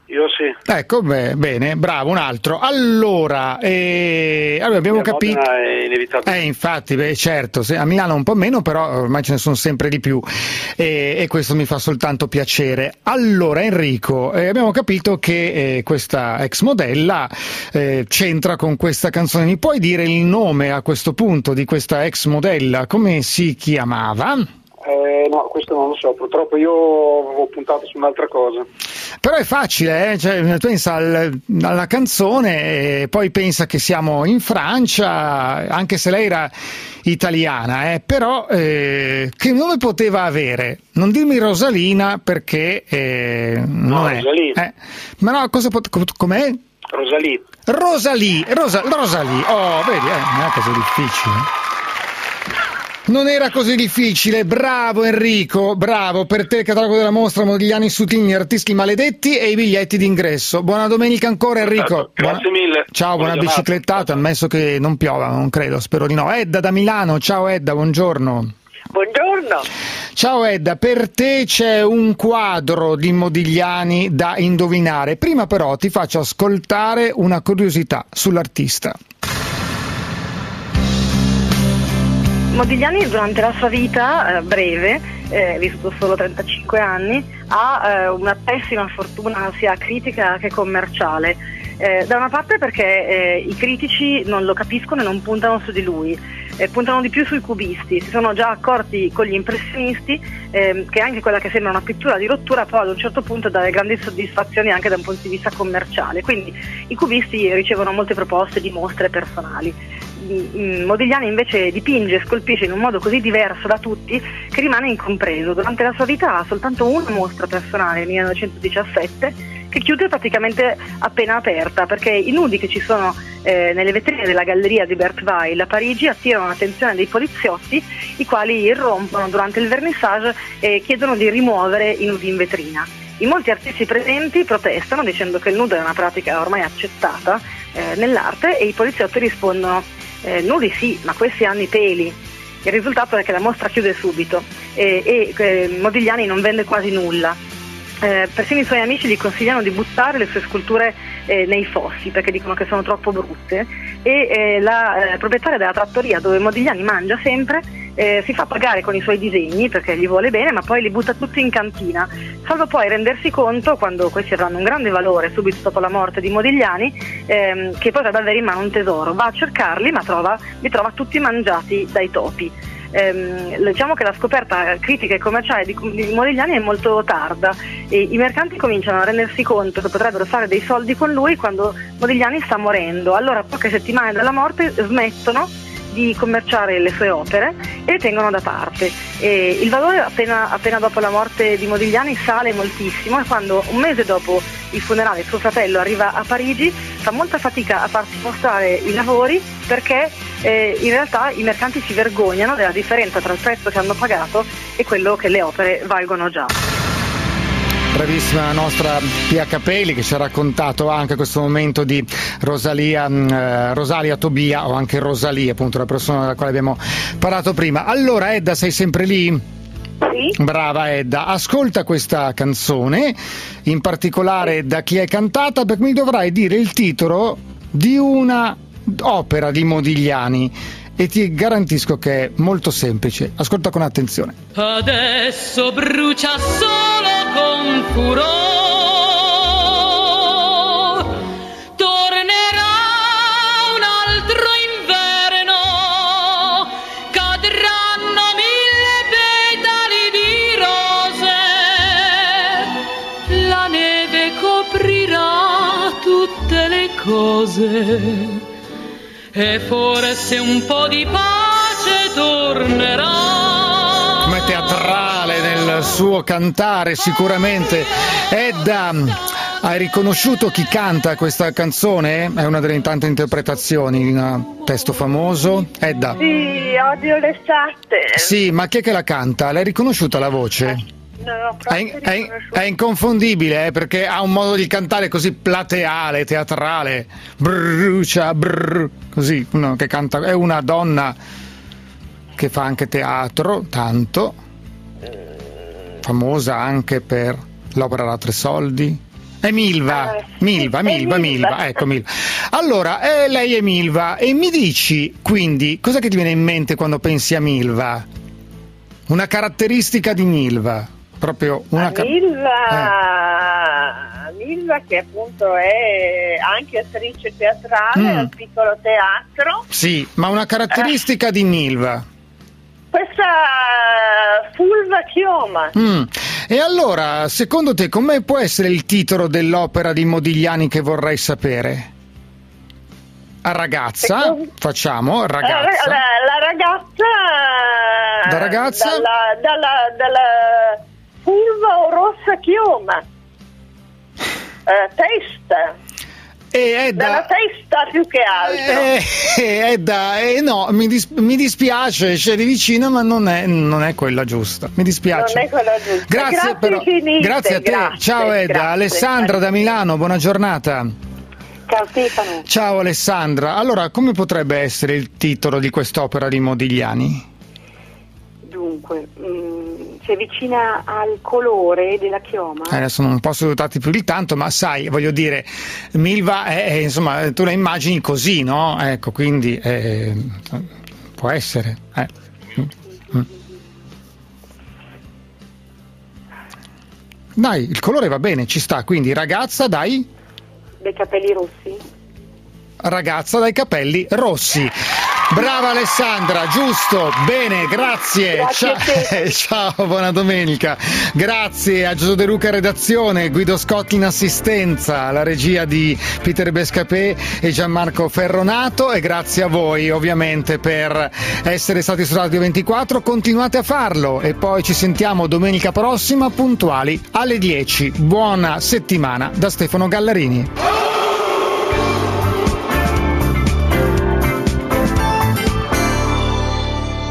Io sì. Ecco, beh, bene, bravo, un altro. Allora, eh, allora abbiamo capito. È inevitabile. Eh, infatti, beh, certo, se, a Milano un po' meno, però ormai ce ne sono sempre di più e, e questo mi fa soltanto piacere. Allora, Enrico, eh, abbiamo capito che eh, questa ex modella eh, c'entra con questa canzone. Mi puoi dire il nome a questo punto di questa ex modella? Come si chiamava? Eh, no, questo non lo so, purtroppo io avevo puntato su un'altra cosa. Però è facile, eh? Cioè, tu pensa al, alla canzone e poi pensa che siamo in Francia, anche se lei era italiana, eh? Però eh, che nome poteva avere? Non dirmi Rosalina perché eh, non no, è. Rosalì. Eh, ma no, cosa pot- com'è? Rosalì. Rosalì, Rosa, Rosalì, oh, vedi, eh, non è così difficile. Non era così difficile, bravo Enrico, bravo, per te il catalogo della mostra Modigliani Sutigni, artisti maledetti e i biglietti d'ingresso. Buona domenica ancora Enrico. Grazie buona... mille. Ciao, buona, buona biciclettata, ammesso che non piova, non credo, spero di no. Edda da Milano, ciao Edda, buongiorno. Buongiorno. Ciao Edda, per te c'è un quadro di Modigliani da indovinare. Prima però ti faccio ascoltare una curiosità sull'artista. Modigliani durante la sua vita eh, breve, eh, vissuto solo trentacinque anni, ha eh, una pessima fortuna sia critica che commerciale. Eh, da una parte perché eh, i critici non lo capiscono e non puntano su di lui, eh, puntano di più sui cubisti. Si sono già accorti con gli impressionisti eh, che anche quella che sembra una pittura di rottura poi ad un certo punto dà grandi soddisfazioni anche da un punto di vista commerciale, quindi i cubisti ricevono molte proposte di mostre personali. Modigliani invece dipinge e scolpisce in un modo così diverso da tutti che rimane incompreso. Durante la sua vita ha soltanto una mostra personale nel millenovecentodiciassette che chiude praticamente appena aperta, perché i nudi che ci sono eh, nelle vetrine della galleria di Bertweil a Parigi attirano l'attenzione dei poliziotti, i quali irrompono durante il vernissage e chiedono di rimuovere i nudi in vetrina. In molti artisti presenti protestano dicendo che il nudo è una pratica ormai accettata eh, nell'arte e i poliziotti rispondono Eh, nudi sì, ma questi hanno i peli. Il risultato è che la mostra chiude subito e, e eh, Modigliani non vende quasi nulla. Eh, persino i suoi amici gli consigliano di buttare le sue sculture eh, nei fossi perché dicono che sono troppo brutte e eh, la eh, proprietaria della trattoria dove Modigliani mangia sempre eh, si fa pagare con i suoi disegni perché gli vuole bene, ma poi li butta tutti in cantina, salvo poi rendersi conto, quando questi avranno un grande valore subito dopo la morte di Modigliani, ehm, che potrebbe avere in mano un tesoro. Va a cercarli ma trova, li trova tutti mangiati dai topi. Ehm, diciamo che la scoperta critica e commerciale di, di Modigliani è molto tarda e i mercanti cominciano a rendersi conto che potrebbero fare dei soldi con lui quando Modigliani sta morendo. Allora, poche settimane dalla morte, smettono di commerciare le sue opere e le tengono da parte. E il valore appena, appena dopo la morte di Modigliani sale moltissimo e quando un mese dopo il funerale suo fratello arriva a Parigi fa molta fatica a farsi mostrare i lavori perché eh, in realtà i mercanti si vergognano della differenza tra il prezzo che hanno pagato e quello che le opere valgono già. Bravissima la nostra Pia Capelli che ci ha raccontato anche questo momento di Rosalia, eh, Rosalia Tobia o anche Rosalia, appunto la persona della quale abbiamo parlato prima. Allora Edda, sei sempre lì? Sì. Brava Edda, ascolta questa canzone, in particolare da chi è cantata, perché mi dovrai dire il titolo di una opera di Modigliani e ti garantisco che è molto semplice. Ascolta con attenzione. Adesso brucia solo con furor, tornerà un altro inverno, cadranno mille petali di rose, la neve coprirà tutte le cose e forse un po' di pace tornerà. Come teatrale nel suo cantare sicuramente. Edda, hai riconosciuto chi canta questa canzone? È una delle tante interpretazioni, un testo famoso. Edda? Sì, odio l'estate. Sì, ma chi è che la canta? L'hai riconosciuta la voce? No, è, è, è inconfondibile eh, perché ha un modo di cantare così plateale, teatrale, brucia, brr, così, no, che canta, è una donna che fa anche teatro, tanto, famosa anche per l'opera da tre soldi. È Milva, Ah, Milva, è Milva, Milva. Milva, ecco Milva. Allora, eh, lei è Milva e mi dici, quindi, cosa che ti viene in mente quando pensi a Milva? Una caratteristica di Milva, proprio una ca- Milva, Milva che appunto è anche attrice teatrale Mm. al Piccolo Teatro. Sì, ma una caratteristica di Milva. Questa Fulva Chioma. Mm. E allora, secondo te, come può essere il titolo dell'opera di Modigliani che vorrei sapere? A ragazza, Secondo- facciamo, La, ragazza. la- la ragazza, Da ragazza? dalla, dalla, dalla Fulva o Rossa Chioma. Eh, testa. E è Dalla da... testa più che altro. Eh, è da... eh, no, mi, dis- mi dispiace, c'è di vicino, ma non è, non è quella giusta. Mi dispiace. Non è quella giusta. Grazie, Grazie però. infinite, Grazie a te. grazie, Ciao Edda. grazie. Alessandra da Milano, buona giornata. Ciao Stefano. Ciao Alessandra. Allora, come potrebbe essere il titolo di quest'opera di Modigliani? Dunque, mh, si avvicina al colore della chioma. Eh, adesso non posso dotarti più di tanto, ma sai, voglio dire, Milva, è, è, insomma, tu la immagini così, no? Ecco, quindi eh, può essere. Eh. Mm. Dai, il colore va bene, ci sta, quindi ragazza dai, Dei capelli rossi. ragazza dai capelli rossi. Brava Alessandra, giusto, bene, grazie. Grazie a te. Ciao, buona domenica. Grazie a Giosuè De Luca redazione, Guido Scotti in assistenza, la regia di Peter Bescapè e Gianmarco Ferronato, e grazie a voi ovviamente per essere stati su Radio ventiquattro. Continuate a farlo e poi ci sentiamo domenica prossima puntuali alle dieci. Buona settimana da Stefano Gallarini.